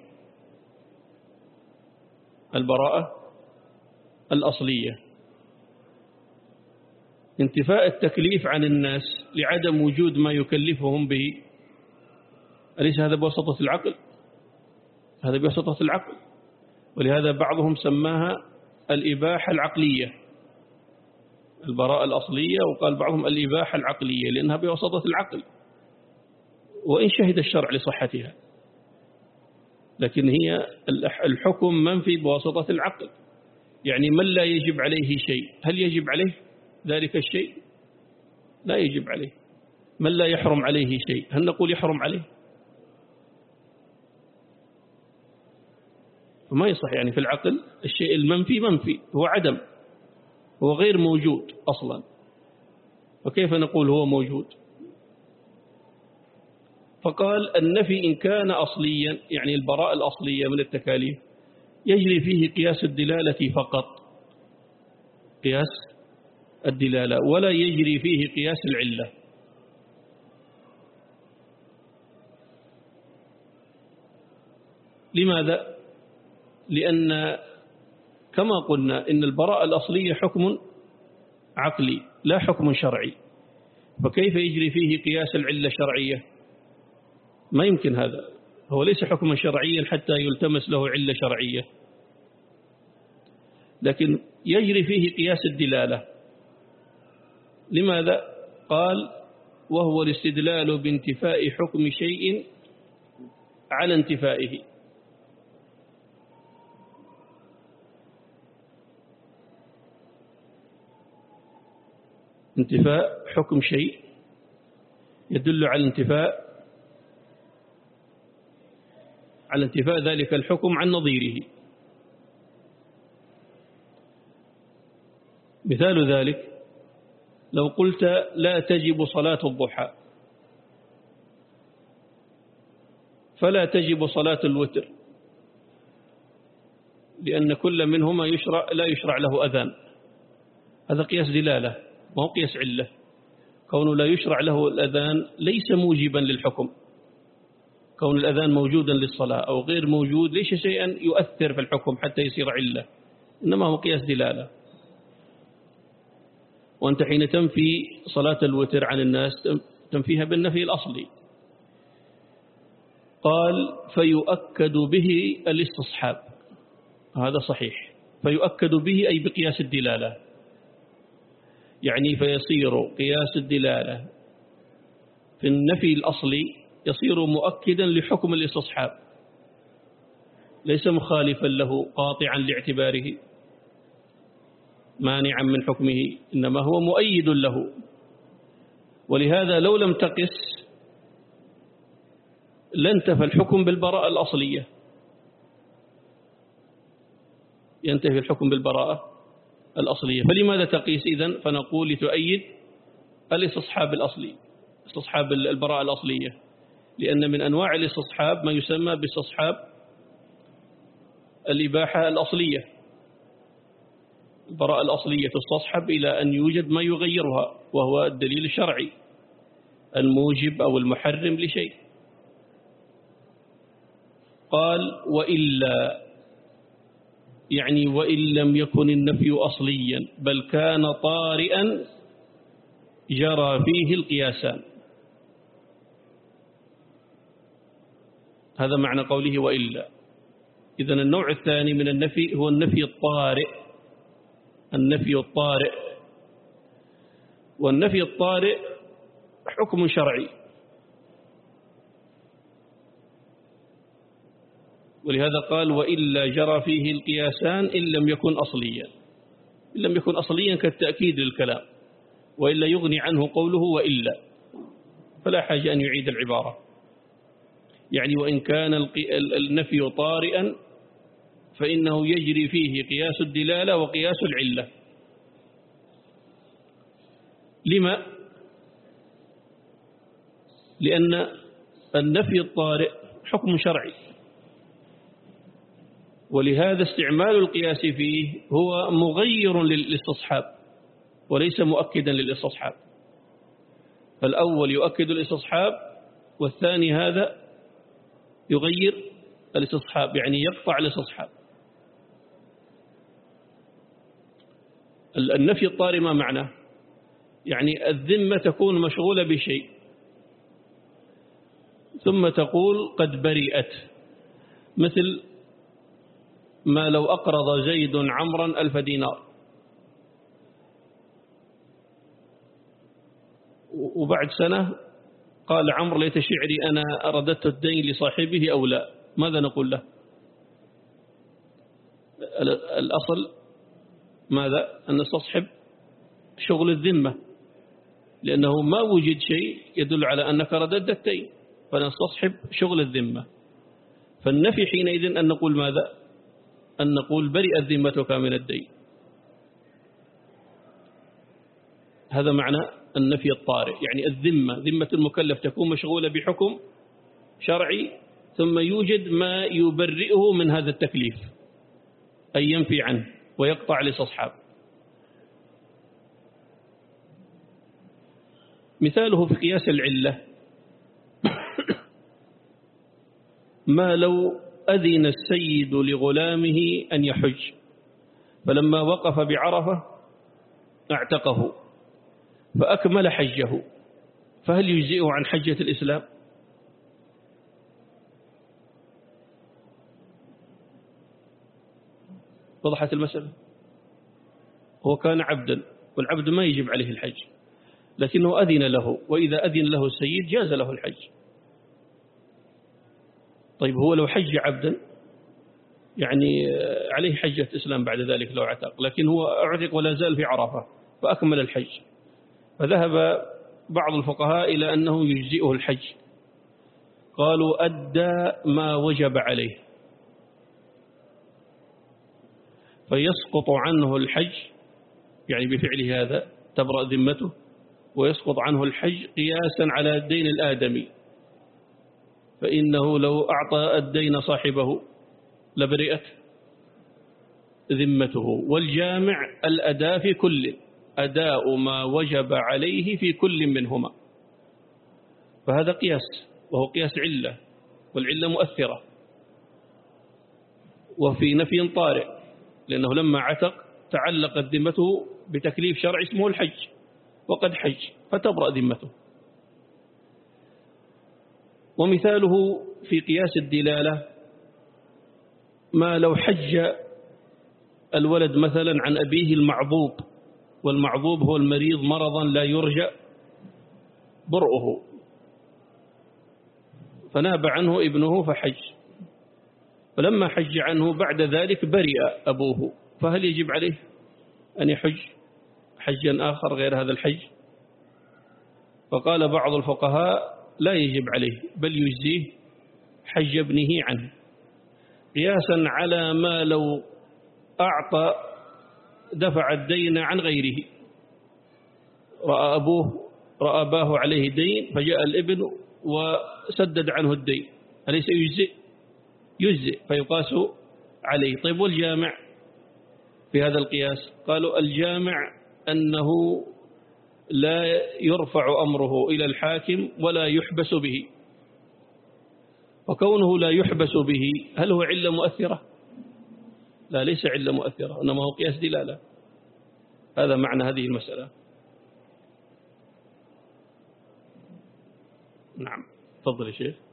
البراءة الأصلية، انتفاء التكليف عن الناس لعدم وجود ما يكلفهم به. أليس هذا بواسطة العقل؟ هذا بواسطة العقل، ولهذا بعضهم سماها الإباحة العقلية، البراءة الأصلية، وقال بعضهم الإباحة العقلية لأنها بواسطة العقل، وإن شهد الشرع لصحتها، لكن هي الحكم منفي بواسطة العقل. يعني من لا يجب عليه شيء، هل يجب عليه ذلك الشيء؟ لا يجب عليه. من لا يحرم عليه شيء، هل نقول يحرم عليه؟ فما يصح. يعني في العقل الشيء المنفي منفي، هو عدم، هو غير موجود أصلا، وكيف نقول هو موجود؟ فقال النفي إن كان أصليا، يعني البراءة الأصلية من التكاليف، يجري فيه قياس الدلالة فقط، قياس الدلالة، ولا يجري فيه قياس العلة. لماذا؟ لأن كما قلنا إن البراءة الأصلية حكم عقلي لا حكم شرعي، فكيف يجري فيه قياس العلة الشرعية؟ ما يمكن هذا، هو ليس حكما شرعيا حتى يلتمس له علة شرعية، لكن يجري فيه قياس الدلالة. لماذا؟ قال وهو الاستدلال بانتفاء حكم شيء على انتفائه. انتفاء حكم شيء يدل على انتفاء على انتفاء ذلك الحكم عن نظيره. مثال ذلك لو قلت لا تجب صلاة الضحى، فلا تجب صلاة الوتر، لأن كل منهما يشرع لا يشرع له أذان. هذا قياس دلالة، ما هو قياس علة. كونه لا يشرع له الأذان ليس موجبا للحكم، كون الأذان موجودا للصلاة أو غير موجود ليس شيئا يؤثر في الحكم حتى يصير علة، إنما هو قياس دلالة. وأنت حين تنفي صلاة الوتر عن الناس تنفيها بالنفي الأصلي. قال فيؤكد به الاستصحاب، هذا صحيح، فيؤكد به أي بقياس الدلالة، يعني فيصير قياس الدلالة في النفي الأصلي يصير مؤكدا لحكم الاستصحاب، ليس مخالفا له قاطعا لاعتباره مانعا من حكمه، إنما هو مؤيد له. ولهذا لو لم تقس لانتفى الحكم بالبراءة الأصلية، ينتفي الحكم بالبراءة الأصلية. فلماذا تقيس إذن؟ فنقول لتؤيد الاستصحاب الأصلي، استصحاب البراءة الأصلية، لأن من أنواع الاستصحاب ما يسمى باستصحاب الإباحة الأصلية. البراءة الأصلية تستصحب إلى أن يوجد ما يغيرها، وهو الدليل الشرعي الموجب أو المحرم لشيء. قال وإلا، يعني وإن لم يكن النفي أصليا بل كان طارئا جرى فيه القياسان. هذا معنى قوله وإلا. إذن النوع الثاني من النفي هو النفي الطارئ، النفي الطارئ. والنفي الطارئ حكم شرعي، ولهذا قال وإلا جرى فيه القياسان إن لم يكن أصليا. إن لم يكن أصليا كالتأكيد للكلام، وإلا يغني عنه قوله وإلا، فلا حاجة أن يعيد العبارة. يعني وإن كان النفي طارئا فإنه يجري فيه قياس الدلالة وقياس العلة. لما؟ لأن النفي الطارئ حكم شرعي، ولهذا استعمال القياس فيه هو مغير للاستصحاب وليس مؤكدا للاستصحاب. فالأول يؤكد الاستصحاب والثاني هذا يغير الاستصحاب، يعني يقطع الاستصحاب. النفي الطارئ ما معناه؟ يعني الذمة تكون مشغولة بشيء ثم تقول قد برئت، مثل ما لو أقرض زيد عمرا ألف دينار وبعد سنة قال عمرو ليت شعري أنا أرددت الدين لصاحبه أو لا، ماذا نقول له؟ الأصل ماذا؟ أن نستصحب شغل الذمة، لأنه ما وجد شيء يدل على أنك رددت الدين، فنستصحب شغل الذمة. فالنفي حينئذ أن نقول ماذا؟ أن نقول برئت ذمتك من الدين. هذا معنى النفي الطارئ، يعني الذمة ذمة المكلف تكون مشغولة بحكم شرعي ثم يوجد ما يبرئه من هذا التكليف، أي ينفي عنه ويقطع الاستصحاب. مثاله في قياس العلة ما لو أذن السيد لغلامه أن يحج فلما وقف بعرفة اعتقه فأكمل حجه، فهل يجزئه عن حجة الإسلام؟ وضحت المسألة. هو كان عبدا والعبد ما يجب عليه الحج، لكنه أذن له، وإذا أذن له السيد جاز له الحج. طيب هو لو حج عبدا يعني عليه حجة إسلام بعد ذلك لو اعتق، لكن هو اعتق ولا زال في عرفة فأكمل الحج، فذهب بعض الفقهاء إلى أنه يجزئه الحج، قالوا أدى ما وجب عليه فيسقط عنه الحج، يعني بفعل هذا تبرأ ذمته ويسقط عنه الحج قياسا على الدين الآدمي، فإنه لو أعطى الدين صاحبه لبرئت ذمته. والجامع الأداء في كل أداء ما وجب عليه في كل منهما، فهذا قياس وهو قياس علة، والعلة مؤثرة. وفي نفي طارئ لأنه لما عتق تعلقت ذمته بتكليف شرعي اسمه الحج وقد حج فتبرأ ذمته. ومثاله في قياس الدلالة ما لو حج الولد مثلا عن أبيه المعضوب، والمعضوب هو المريض مرضا لا يرجى برؤه، فناب عنه ابنه فحج، فلما حج عنه بعد ذلك برئ أبوه، فهل يجب عليه أن يحج حجا آخر غير هذا الحج؟ فقال بعض الفقهاء لا يجب عليه بل يجزيه حج ابنه عنه، قياسا على ما لو أعطى دفع الدين عن غيره، رأى أبوه رأى أباه عليه دين فجاء الابن وسدد عنه الدين، أليس يجزئ؟ يجزئ فيقاس عليه. طيب والجامع في هذا القياس؟ قالوا الجامع أنه لا يرفع أمره إلى الحاكم ولا يحبس به، وكونه لا يحبس به هل هو علة مؤثرة؟ لا، ليس علة مؤثرة، إنما هو قياس دلالة. هذا معنى هذه المسألة. نعم، تفضل يا شيخ.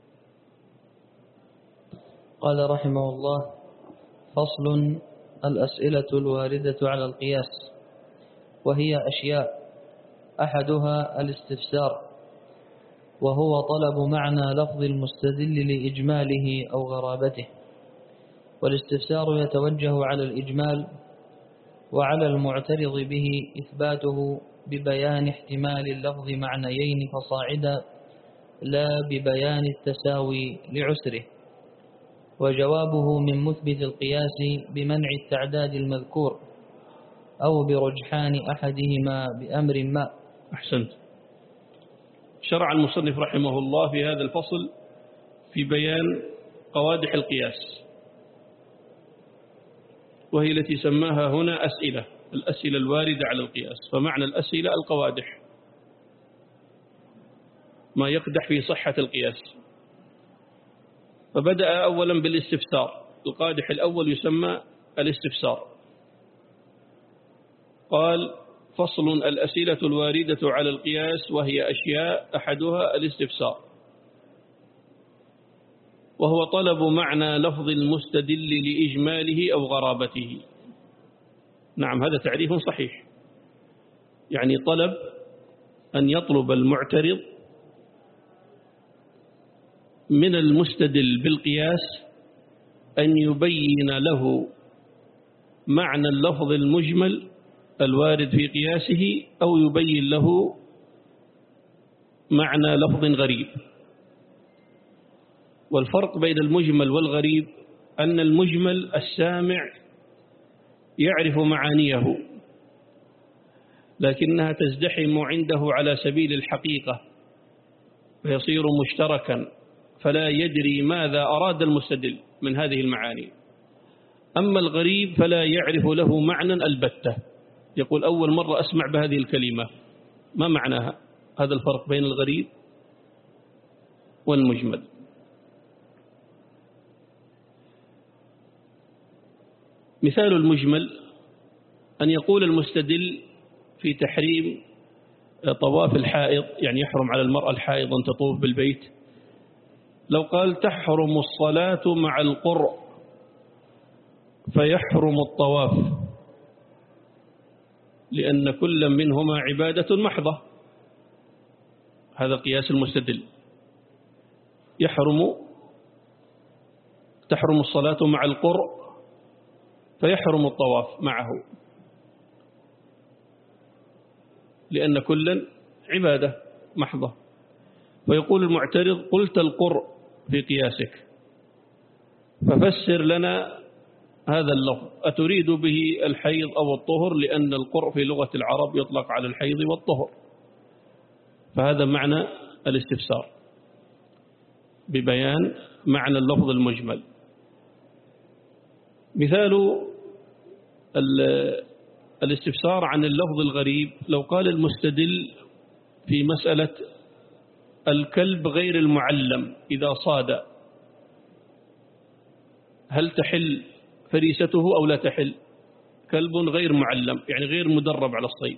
قال رحمه الله: فصل: الأسئلة الواردة على القياس، وهي أشياء، أحدها الاستفسار، وهو طلب معنى لفظ المستدل لإجماله أو غرابته، والاستفسار يتوجه على الإجمال، وعلى المعترض به إثباته ببيان احتمال اللفظ معنيين فصاعدا لا ببيان التساوي لعسره، وجوابه من مثبت القياس بمنع التعداد المذكور أو برجحان أحدهما بأمر ما. أحسنت. شرع المصنف رحمه الله في هذا الفصل في بيان قوادح القياس، وهي التي سماها هنا أسئلة، الأسئلة الواردة على القياس. فمعنى الأسئلة القوادح، ما يقدح في صحة القياس. فبدأ أولا بالاستفسار، القادح الأول يسمى الاستفسار. قال: فصل: الأسئلة الواردة على القياس، وهي أشياء، أحدها الاستفسار، وهو طلب معنى لفظ المستدل لإجماله أو غرابته. نعم، هذا تعريف صحيح، يعني طلب أن يطلب المعترض من المستدل بالقياس أن يبين له معنى اللفظ المجمل الوارد في قياسه، أو يبين له معنى لفظ غريب. والفرق بين المجمل والغريب أن المجمل السامع يعرف معانيه، لكنها تزدحم عنده على سبيل الحقيقة فيصير مشتركا، فلا يدري ماذا أراد المستدل من هذه المعاني. أما الغريب فلا يعرف له معنى البتة، يقول أول مرة أسمع بهذه الكلمة، ما معناها؟ هذا الفرق بين الغريب والمجمل. مثال المجمل أن يقول المستدل في تحريم طواف الحائض، يعني يحرم على المرأة الحائض أن تطوف بالبيت. لو قال: تحرم الصلاة مع القرء فيحرم الطواف، لأن كل منهما عبادة محضة. هذا قياس المستدل، يحرم تحرم الصلاة مع القرء فيحرم الطواف معه، لأن كل عبادة محضة. ويقول المعترض: قلت القرء في قياسك، ففسر لنا هذا اللفظ، أتريد به الحيض أو الطهر؟ لأن القرء في لغة العرب يطلق على الحيض والطهر. فهذا معنى الاستفسار، ببيان معنى اللفظ المجمل. مثال الاستفسار عن اللفظ الغريب: لو قال المستدل في مسألة الكلب غير المعلم إذا صاد، هل تحل فريسته أو لا تحل؟ كلب غير معلم يعني غير مدرب على الصيد.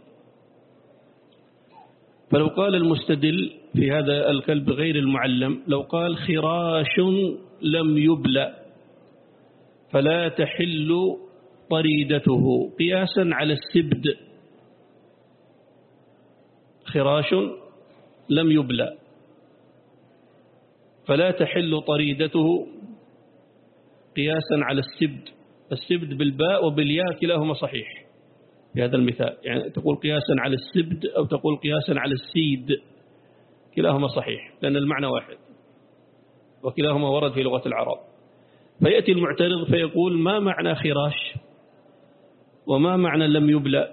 فلو قال المستدل في هذا الكلب غير المعلم، لو قال: خراش لم يبلى فلا تحل طريدته، قياسا على السبد. خراش لم يبلى فلا تحل طريدته، قياسا على السبد. السبد بالباء وبالياء كلاهما صحيح في هذا المثال، يعني تقول قياسا على السبد أو تقول قياسا على السيد، كلاهما صحيح لأن المعنى واحد وكلاهما ورد في لغة العرب. فيأتي المعترض فيقول: ما معنى خراش؟ وما معنى لم يبلى؟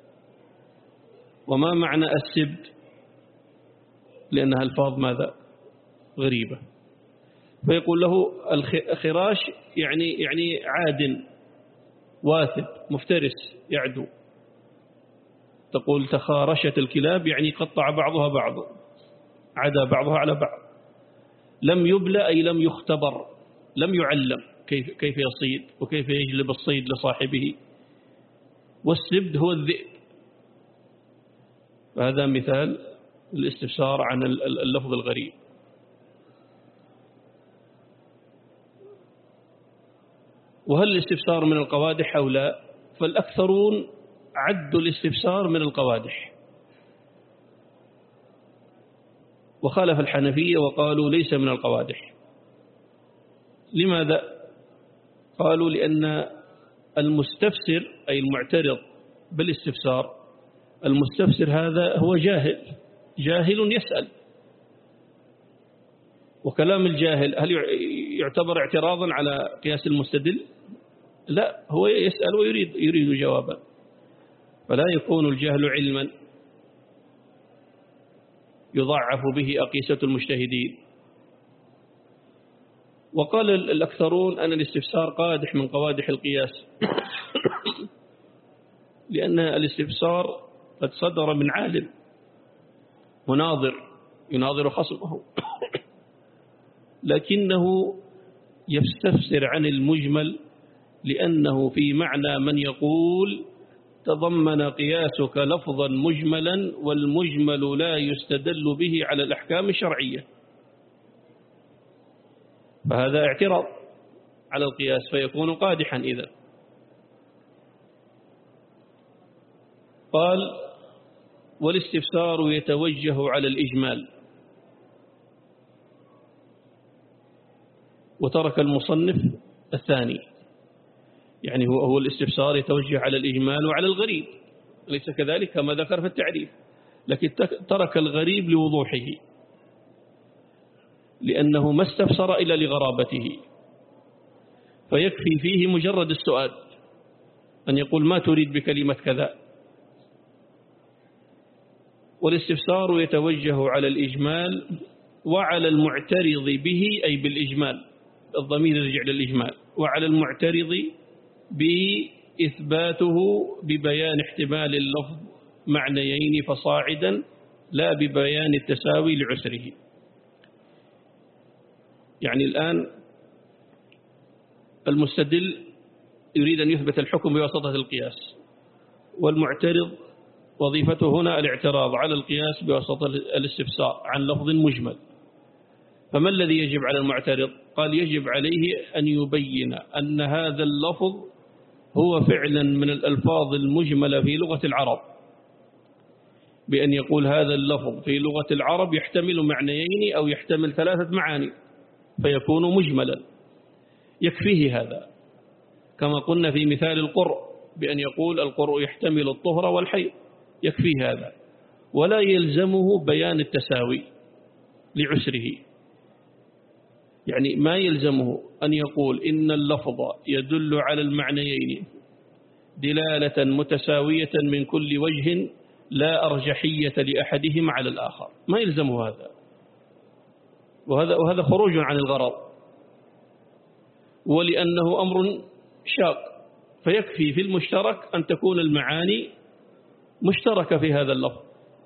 وما معنى السبد؟ لأنها الفاظ ماذا؟ غريبة. فيقول له: الخراش يعني يعني عاد واثب مفترس يعدو. تقول: تخارشت الكلاب يعني قطع بعضها بعضا، عدا بعضها على بعض. لم يبلى أي لم يختبر، لم يعلم كيف كيف يصيد وكيف يجلب الصيد لصاحبه. والسبد هو الذئب. فهذا مثال الاستفسار عن اللفظ الغريب. وهل الاستفسار من القوادح أو لا؟ فالأكثرون عدوا الاستفسار من القوادح، وخالف الحنفية وقالوا ليس من القوادح. لماذا؟ قالوا: لأن المستفسر أي المعترض بالاستفسار، المستفسر هذا هو جاهل، جاهل يسأل. وكلام الجاهل هل يعتبر اعتراضا على قياس المستدل؟ لا، هو يسأل ويريد يريد جوابا. فلا يكون الجهل علما يضعف به أقيسة المجتهدين. وقال الأكثرون أن الاستفسار قادح من قوادح القياس لأن الاستفسار قد صدر من عالم مناظر يناظر خصمه لكنه يستفسر عن المجمل لأنه في معنى من يقول تضمن قياسك لفظا مجملا والمجمل لا يستدل به على الأحكام الشرعية، فهذا اعتراض على القياس فيكون قادحا إذا. قال والاستفسار يتوجه على الإجمال، وترك المصنف الثاني، يعني هو هو الاستفسار يتوجه على الإجمال وعلى الغريب، ليس كذلك كما ذكر في التعريف، لكن ترك الغريب لوضوحه لأنه ما استفسر إلا لغرابته، فيكفي فيه مجرد السؤال أن يقول ما تريد بكلمة كذا. والاستفسار يتوجه على الإجمال وعلى المعترض به أي بالإجمال، الضمير يرجع للإجمال، وعلى المعترض بإثباته ببيان احتمال اللفظ معنيين فصاعدا لا ببيان التساوي لعسره. يعني الآن المستدل يريد أن يثبت الحكم بواسطة القياس، والمعترض وظيفته هنا الاعتراض على القياس بواسطة الاستفسار عن لفظ مجمل. فما الذي يجب على المعترض؟ قال يجب عليه أن يبين أن هذا اللفظ هو فعلا من الألفاظ المجملة في لغة العرب، بأن يقول هذا اللفظ في لغة العرب يحتمل معنيين أو يحتمل ثلاثة معاني فيكون مجملا، يكفيه هذا، كما قلنا في مثال القرء بأن يقول القرء يحتمل الطهر والحيض، يكفيه هذا، ولا يلزمه بيان التساوي لعسره. يعني ما يلزمه أن يقول إن اللفظ يدل على المعنيين دلالة متساوية من كل وجه لا أرجحية لأحدهم على الآخر، ما يلزمه هذا، وهذا, وهذا خروج عن الغرض، ولأنه أمر شاق، فيكفي في المشترك أن تكون المعاني مشتركة في هذا اللفظ.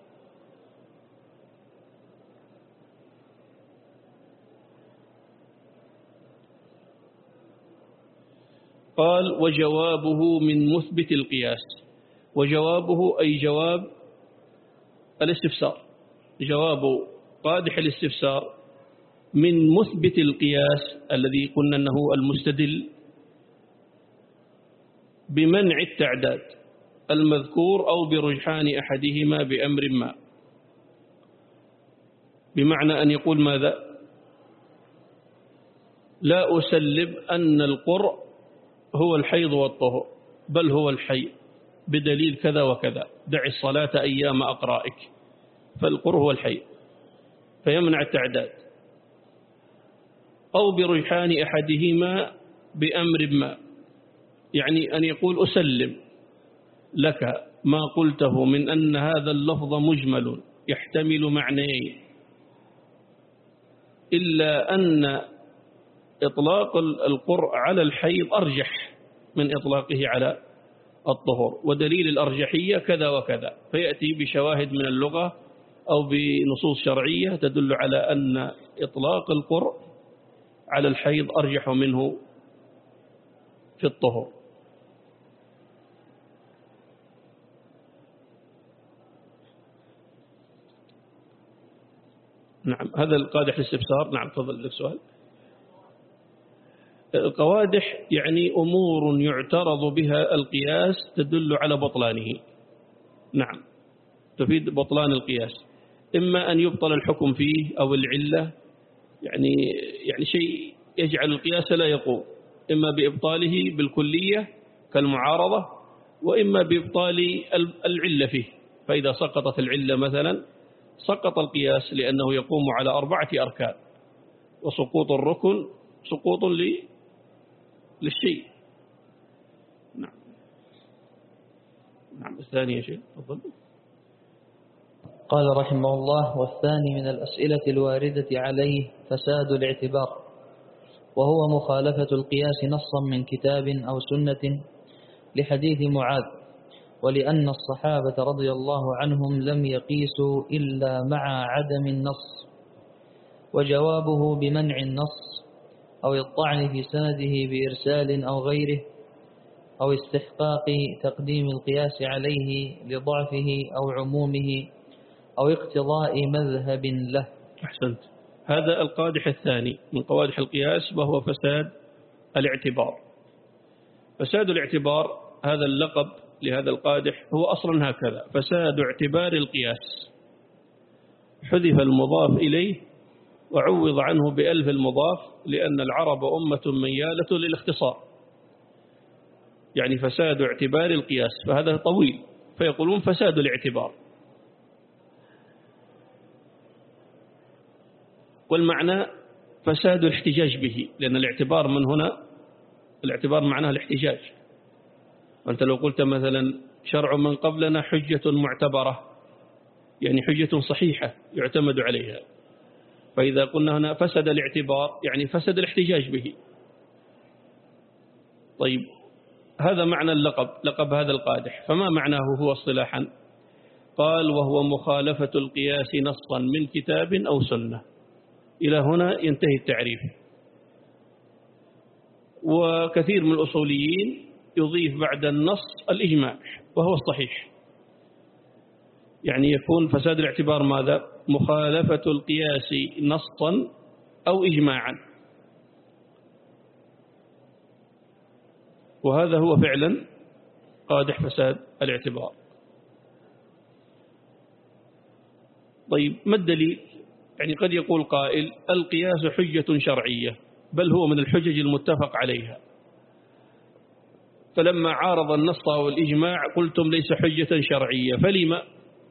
قال وجوابه من مثبت القياس، وجوابه أي جواب الاستفسار، جواب قادح الاستفسار من مثبت القياس الذي قلنا أنه المستدل بمنع التعداد المذكور أو برجحان أحدهما بأمر ما، بمعنى أن يقول ماذا؟ لا أسلم أن القرء هو الحيض والطهر، بل هو الحيض بدليل كذا وكذا، دع الصلاة أيام أقرائك، فالقرء هو الحيض فيمنع التعداد، أو برجحان أحدهما بأمر ما، يعني أن يقول أسلم لك ما قلته من أن هذا اللفظ مجمل يحتمل معنيين، إلا أن إطلاق القرء على الحيض أرجح من إطلاقه على الطهور، ودليل الأرجحية كذا وكذا، فيأتي بشواهد من اللغة أو بنصوص شرعية تدل على أن إطلاق القرء على الحيض أرجح منه في الطهور. نعم، هذا القادح الاستفسار. نعم، تفضل لك سؤال. القوادح يعني أمور يعترض بها القياس تدل على بطلانه. نعم، تفيد بطلان القياس، إما أن يبطل الحكم فيه أو العلة، يعني يعني شيء يجعل القياس لا يقوم، إما بإبطاله بالكلية كالمعارضة، وإما بإبطال العلة فيه، فإذا سقطت العلة مثلا سقط القياس لأنه يقوم على أربعة أركان، وسقوط الركن سقوط للشيء. نعم. نعم، الثانية شيء تفضل. قال رحمه الله والثاني من الأسئلة الواردة عليه فساد الاعتبار، وهو مخالفة القياس نصا من كتاب أو سنة لحديث معاذ، ولأن الصحابة رضي الله عنهم لم يقيسوا إلا مع عدم النص، وجوابه بمنع النص أو الطعن في سنده بإرسال أو غيره، أو استحقاق تقديم القياس عليه لضعفه أو عمومه، أو اقتضاء مذهب له. أحسنت. هذا القادح الثاني من قوادح القياس، وهو فساد الاعتبار. فساد الاعتبار هذا اللقب لهذا القادح هو أصلا هكذا: فساد اعتبار القياس، حذف المضاف إليه وعوض عنه بألف المضاف، لأن العرب أمة ميالة للاختصار، يعني فساد اعتبار القياس، فهذا طويل، فيقولون فساد الاعتبار. والمعنى فساد الاحتجاج به، لأن الاعتبار من هنا الاعتبار معناه الاحتجاج. وأنت لو قلت مثلا شرع من قبلنا حجة معتبرة، يعني حجة صحيحة يعتمد عليها. فإذا قلنا هنا فسد الاعتبار يعني فسد الاحتجاج به. طيب، هذا معنى اللقب، لقب هذا القادح. فما معناه هو اصطلاحا؟ قال: وهو مخالفة القياس نصا من كتاب أو سنة. إلى هنا ينتهي التعريف. وكثير من الأصوليين يضيف بعد النص الإجماع، وهو الصحيح. يعني يكون فساد الاعتبار ماذا؟ مخالفة القياس نصا أو إجماعا. وهذا هو فعلا قادح فساد الاعتبار. طيب، ما الدليل؟ يعني قد يقول قائل: القياس حجة شرعية، بل هو من الحجج المتفق عليها، فلما عارض النص والإجماع قلتم ليس حجة شرعية، فلما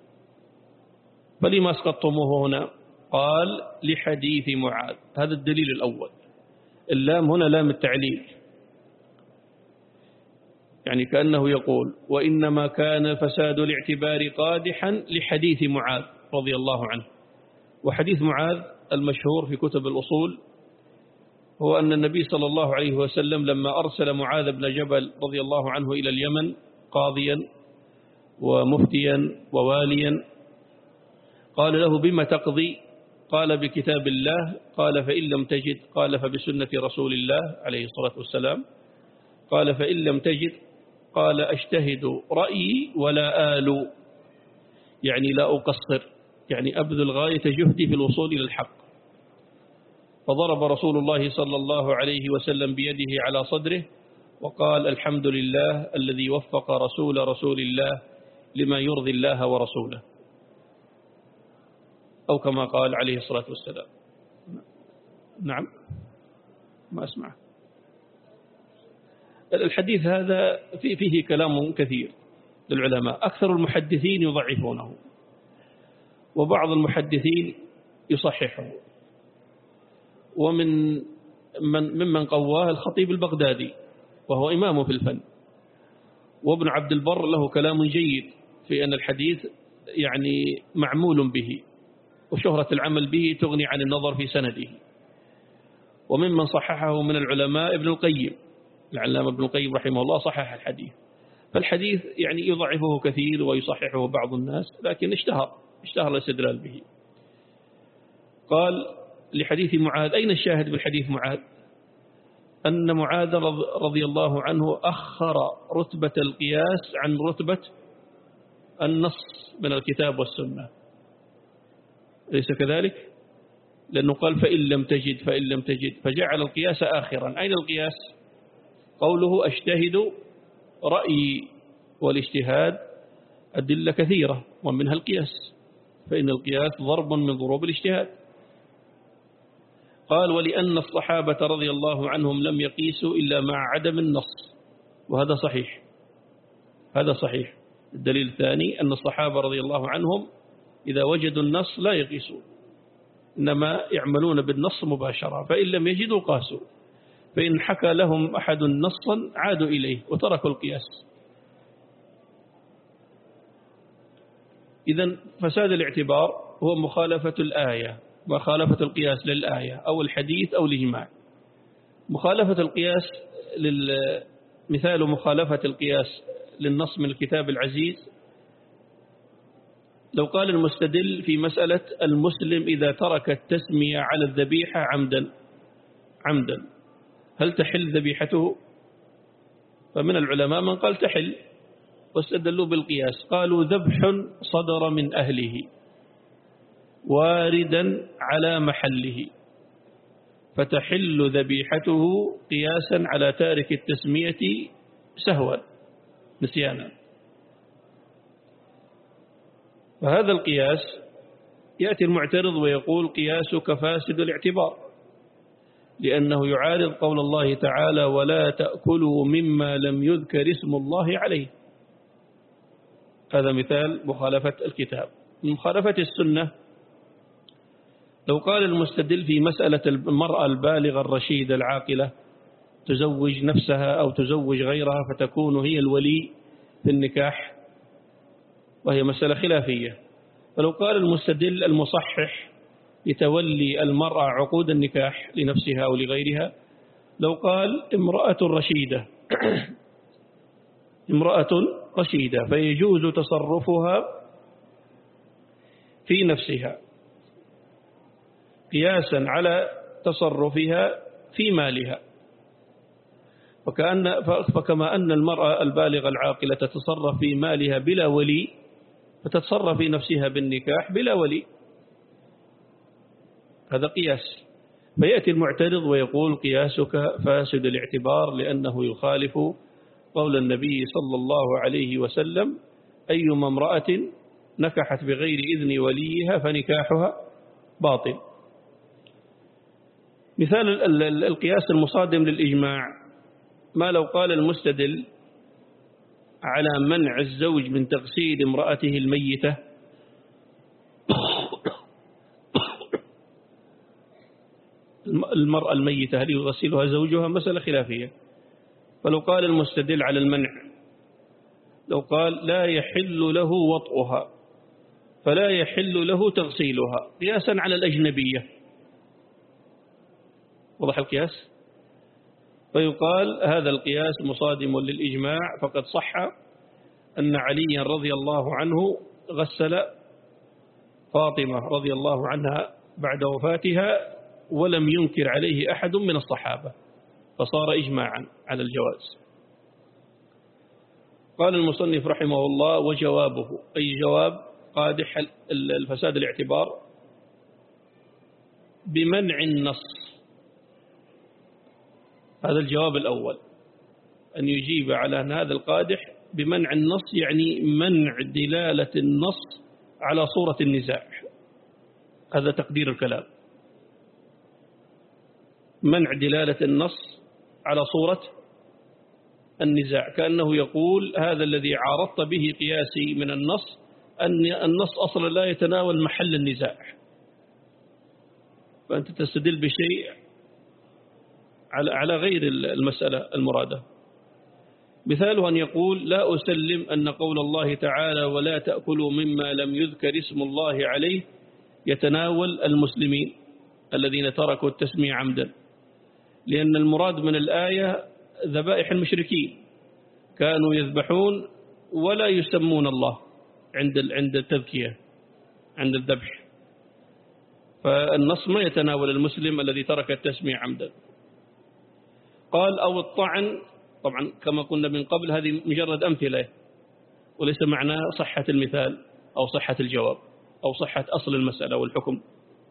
فلما اسقطتموه هنا؟ قال: لحديث معاذ. هذا الدليل الأول. اللام هنا لام التعليل، يعني كأنه يقول: وإنما كان فساد الاعتبار قادحا لحديث معاذ رضي الله عنه. وحديث معاذ المشهور في كتب الأصول هو أن النبي صلى الله عليه وسلم لما أرسل معاذ بن جبل رضي الله عنه إلى اليمن قاضيا ومفتيا وواليا، قال له: بما تقضي؟ قال: بكتاب الله. قال: فإن لم تجد؟ قال: فبسنة رسول الله عليه الصلاة والسلام. قال: فإن لم تجد؟ قال: أجتهد رأيي ولا آل، يعني لا أقصر، يعني أبذل غاية جهدي في الوصول إلى الحق. فضرب رسول الله صلى الله عليه وسلم بيده على صدره وقال: الحمد لله الذي وفق رسول رسول الله لما يرضي الله ورسوله، أو كما قال عليه الصلاة والسلام. نعم، ما أسمع. الحديث هذا فيه كلام كثير للعلماء، أكثر المحدثين يضعفونه، وبعض المحدثين يصححه. ومن من ممن قواه الخطيب البغدادي، وهو إمام في الفن. وابن عبد البر له كلام جيد في أن الحديث يعني معمول به، وشهرة العمل به تغني عن النظر في سنده. وممن صححه من العلماء ابن القيم، العلامة ابن القيم رحمه الله صحح الحديث. فالحديث يعني يضعفه كثير ويصححه بعض الناس، لكن اشتهر اشتهر الاستدلال به. قال: لحديث معاذ. أين الشاهد بالحديث معاذ؟ أن معاذ رضي الله عنه أخر رتبة القياس عن رتبة النص من الكتاب والسنة، أليس كذلك؟ لأنه قال: فإن لم تجد فإن لم تجد فجعل القياس آخرا. أين القياس؟ قوله: أجتهد رأيي، والاجتهاد أدلة كثيرة ومنها القياس، فإن القياس ضرب من ضروب الاجتهاد. قال: ولأن الصحابة رضي الله عنهم لم يقيسوا إلا مع عدم النص. وهذا صحيح، هذا صحيح. الدليل الثاني أن الصحابة رضي الله عنهم إذا وجدوا النص لا يقيسوا، إنما يعملون بالنص مباشرة، فإن لم يجدوا قاسوا، فإن حكى لهم أحد نصا عادوا إليه وتركوا القياس. إذن فساد الاعتبار هو مخالفة الآية، مخالفة القياس للآية أو الحديث أو الإجماع. مخالفة القياس لل... مثال مخالفة القياس للنص من الكتاب العزيز، لو قال المستدل في مسألة المسلم إذا ترك التسمية على الذبيحة عمدا عمدا هل تحل ذبيحته؟ فمن العلماء من قال تحل، واستدلوا بالقياس، قالوا ذبح صدر من أهله واردا على محله فتحل ذبيحته قياسا على تارك التسمية سهوا نسيانا. فهذا القياس يأتي المعترض ويقول قياسك فاسد الاعتبار، لأنه يعارض قول الله تعالى ولا تأكلوا مما لم يذكر اسم الله عليه. هذا مثال مخالفة الكتاب. مخالفة السنة، لو قال المستدل في مسألة المرأة البالغة الرشيدة العاقلة تزوج نفسها أو تزوج غيرها فتكون هي الولي في النكاح، وهي مسألة خلافية، فلو قال المستدل المصحح لتولي المرأة عقود النكاح لنفسها أو لغيرها، لو قال امرأة رشيدة امرأة رشيدة فيجوز تصرفها في نفسها قياسا على تصرفها في مالها، فكأن فكما أن المرأة البالغة العاقلة تتصرف في مالها بلا ولي فتتصرف في نفسها بالنكاح بلا ولي، هذا قياس. فيأتي المعترض ويقول قياسك فاسد الاعتبار لأنه يخالف قول النبي صلى الله عليه وسلم أيما امرأة نكحت بغير إذن وليها فنكاحها باطل. مثال القياس المصادم للإجماع، ما لو قال المستدل على منع الزوج من تغسيل امرأته الميتة المرأة الميتة هل يغسلها زوجها؟ مسألة خلافية. فلو قال المستدل على المنع، لو قال لا يحل له وطئها فلا يحل له تغسيلها قياسا على الأجنبية، وضح القياس؟ فيقال هذا القياس مصادم للإجماع، فقد صح أن عليا رضي الله عنه غسل فاطمة رضي الله عنها بعد وفاتها ولم ينكر عليه أحد من الصحابة، فصار إجماعا على الجواز. قال المصنف رحمه الله وجوابه، أي جواب قادح الفساد الاعتبار، بمنع النص. هذا الجواب الأول، أن يجيب على أن هذا القادح بمنع النص، يعني منع دلالة النص على صورة النزاع، هذا تقدير الكلام، منع دلالة النص على صورة النزاع، كأنه يقول هذا الذي عارضت به قياسي من النص أن النص أصلا لا يتناول محل النزاع، فأنت تستدل بشيء على على غير المسألة المرادة. مثاله أن يقول لا أسلم أن قول الله تعالى ولا تأكلوا مما لم يذكر اسم الله عليه يتناول المسلمين الذين تركوا التسمية عمدا، لأن المراد من الآية ذبائح المشركين، كانوا يذبحون ولا يسمون الله عند عند التذكية عند الذبح، فالنص ما يتناول المسلم الذي ترك التسمية عمدا. قال أو الطعن، طبعا كما قلنا من قبل هذه مجرد أمثلة وليس معناه صحة المثال أو صحة الجواب أو صحة أصل المسألة والحكم،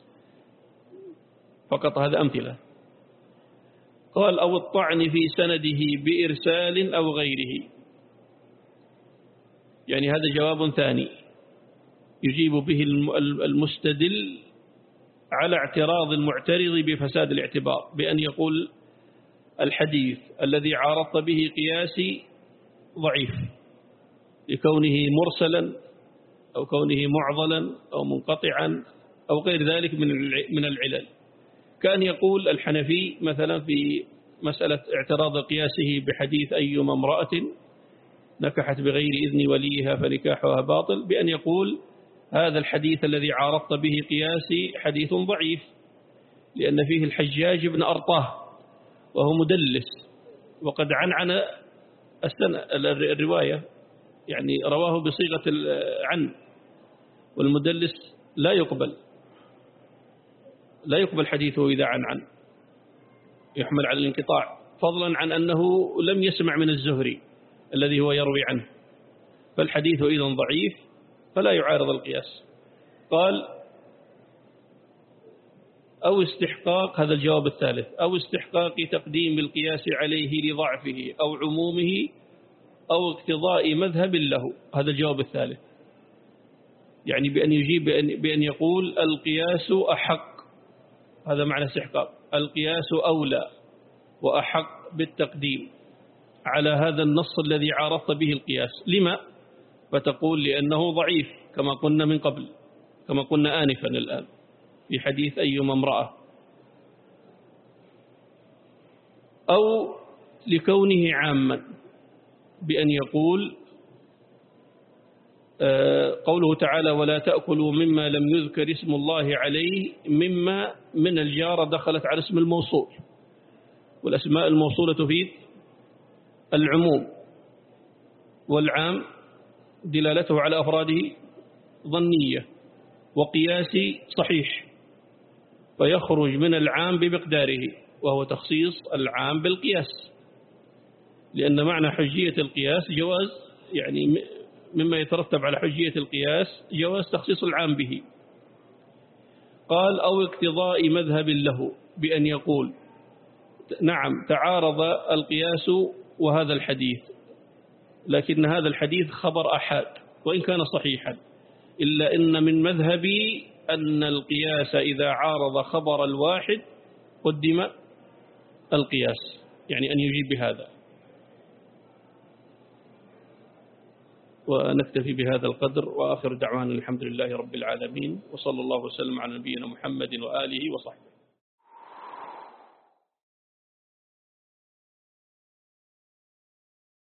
فقط هذا أمثلة. قال أو الطعن في سنده بإرسال أو غيره، يعني هذا جواب ثاني يجيب به المستدل على اعتراض المعترض بفساد الاعتبار، بأن يقول الحديث الذي عارضت به قياسي ضعيف لكونه مرسلا أو كونه معضلا أو منقطعا أو غير ذلك من العلل، كان يقول الحنفي مثلا في مسألة اعتراض قياسه بحديث أيما امرأة نكحت بغير إذن وليها فنكاحها باطل، بأن يقول هذا الحديث الذي عارضت به قياسي حديث ضعيف، لأن فيه الحجاج بن أرطاه وهو مدلس وقد عنعن الرواية، يعني رواه بصيغة عن، والمدلس لا يقبل لا يقبل حديثه إذا عن عن يحمل على الانقطاع، فضلا عن أنه لم يسمع من الزهري الذي هو يروي عنه، فالحديث إذا ضعيف فلا يعارض القياس. قال أو استحقاق، هذا الجواب الثالث، أو استحقاق تقديم القياس عليه لضعفه أو عمومه أو اقتضاء مذهب له، هذا الجواب الثالث، يعني بأن يجيب بأن يقول القياس أحق، هذا معنى استحقاق، القياس أولى وأحق بالتقديم على هذا النص الذي عارضت به القياس. لما؟ فتقول لأنه ضعيف كما قلنا من قبل، كما قلنا آنفا الآن في حديث أيما امرأة، أو لكونه عاما بأن يقول قوله تعالى ولا تأكلوا مما لم يذكر اسم الله عليه، مما من الجارة دخلت على اسم الموصول، والأسماء الموصولة تفيد العموم، والعام دلالته على أفراده ظنية وقياسي صحيح، فيخرج من العام بمقداره، وهو تخصيص العام بالقياس، لأن معنى حجية القياس جواز، يعني مما يترتب على حجية القياس جواز تخصيص العام به. قال أو اقتضاء مذهب له بأن يقول نعم تعارض القياس وهذا الحديث، لكن هذا الحديث خبر أحاد وإن كان صحيحا، إلا إن من مذهبي أن القياس إذا عارض خبر الواحد قدم القياس، يعني أن يجيب بهذا. ونكتفي بهذا القدر، وآخر دعوانا الحمد لله رب العالمين، وصلى الله وسلم على نبينا محمد وآله وصحبه.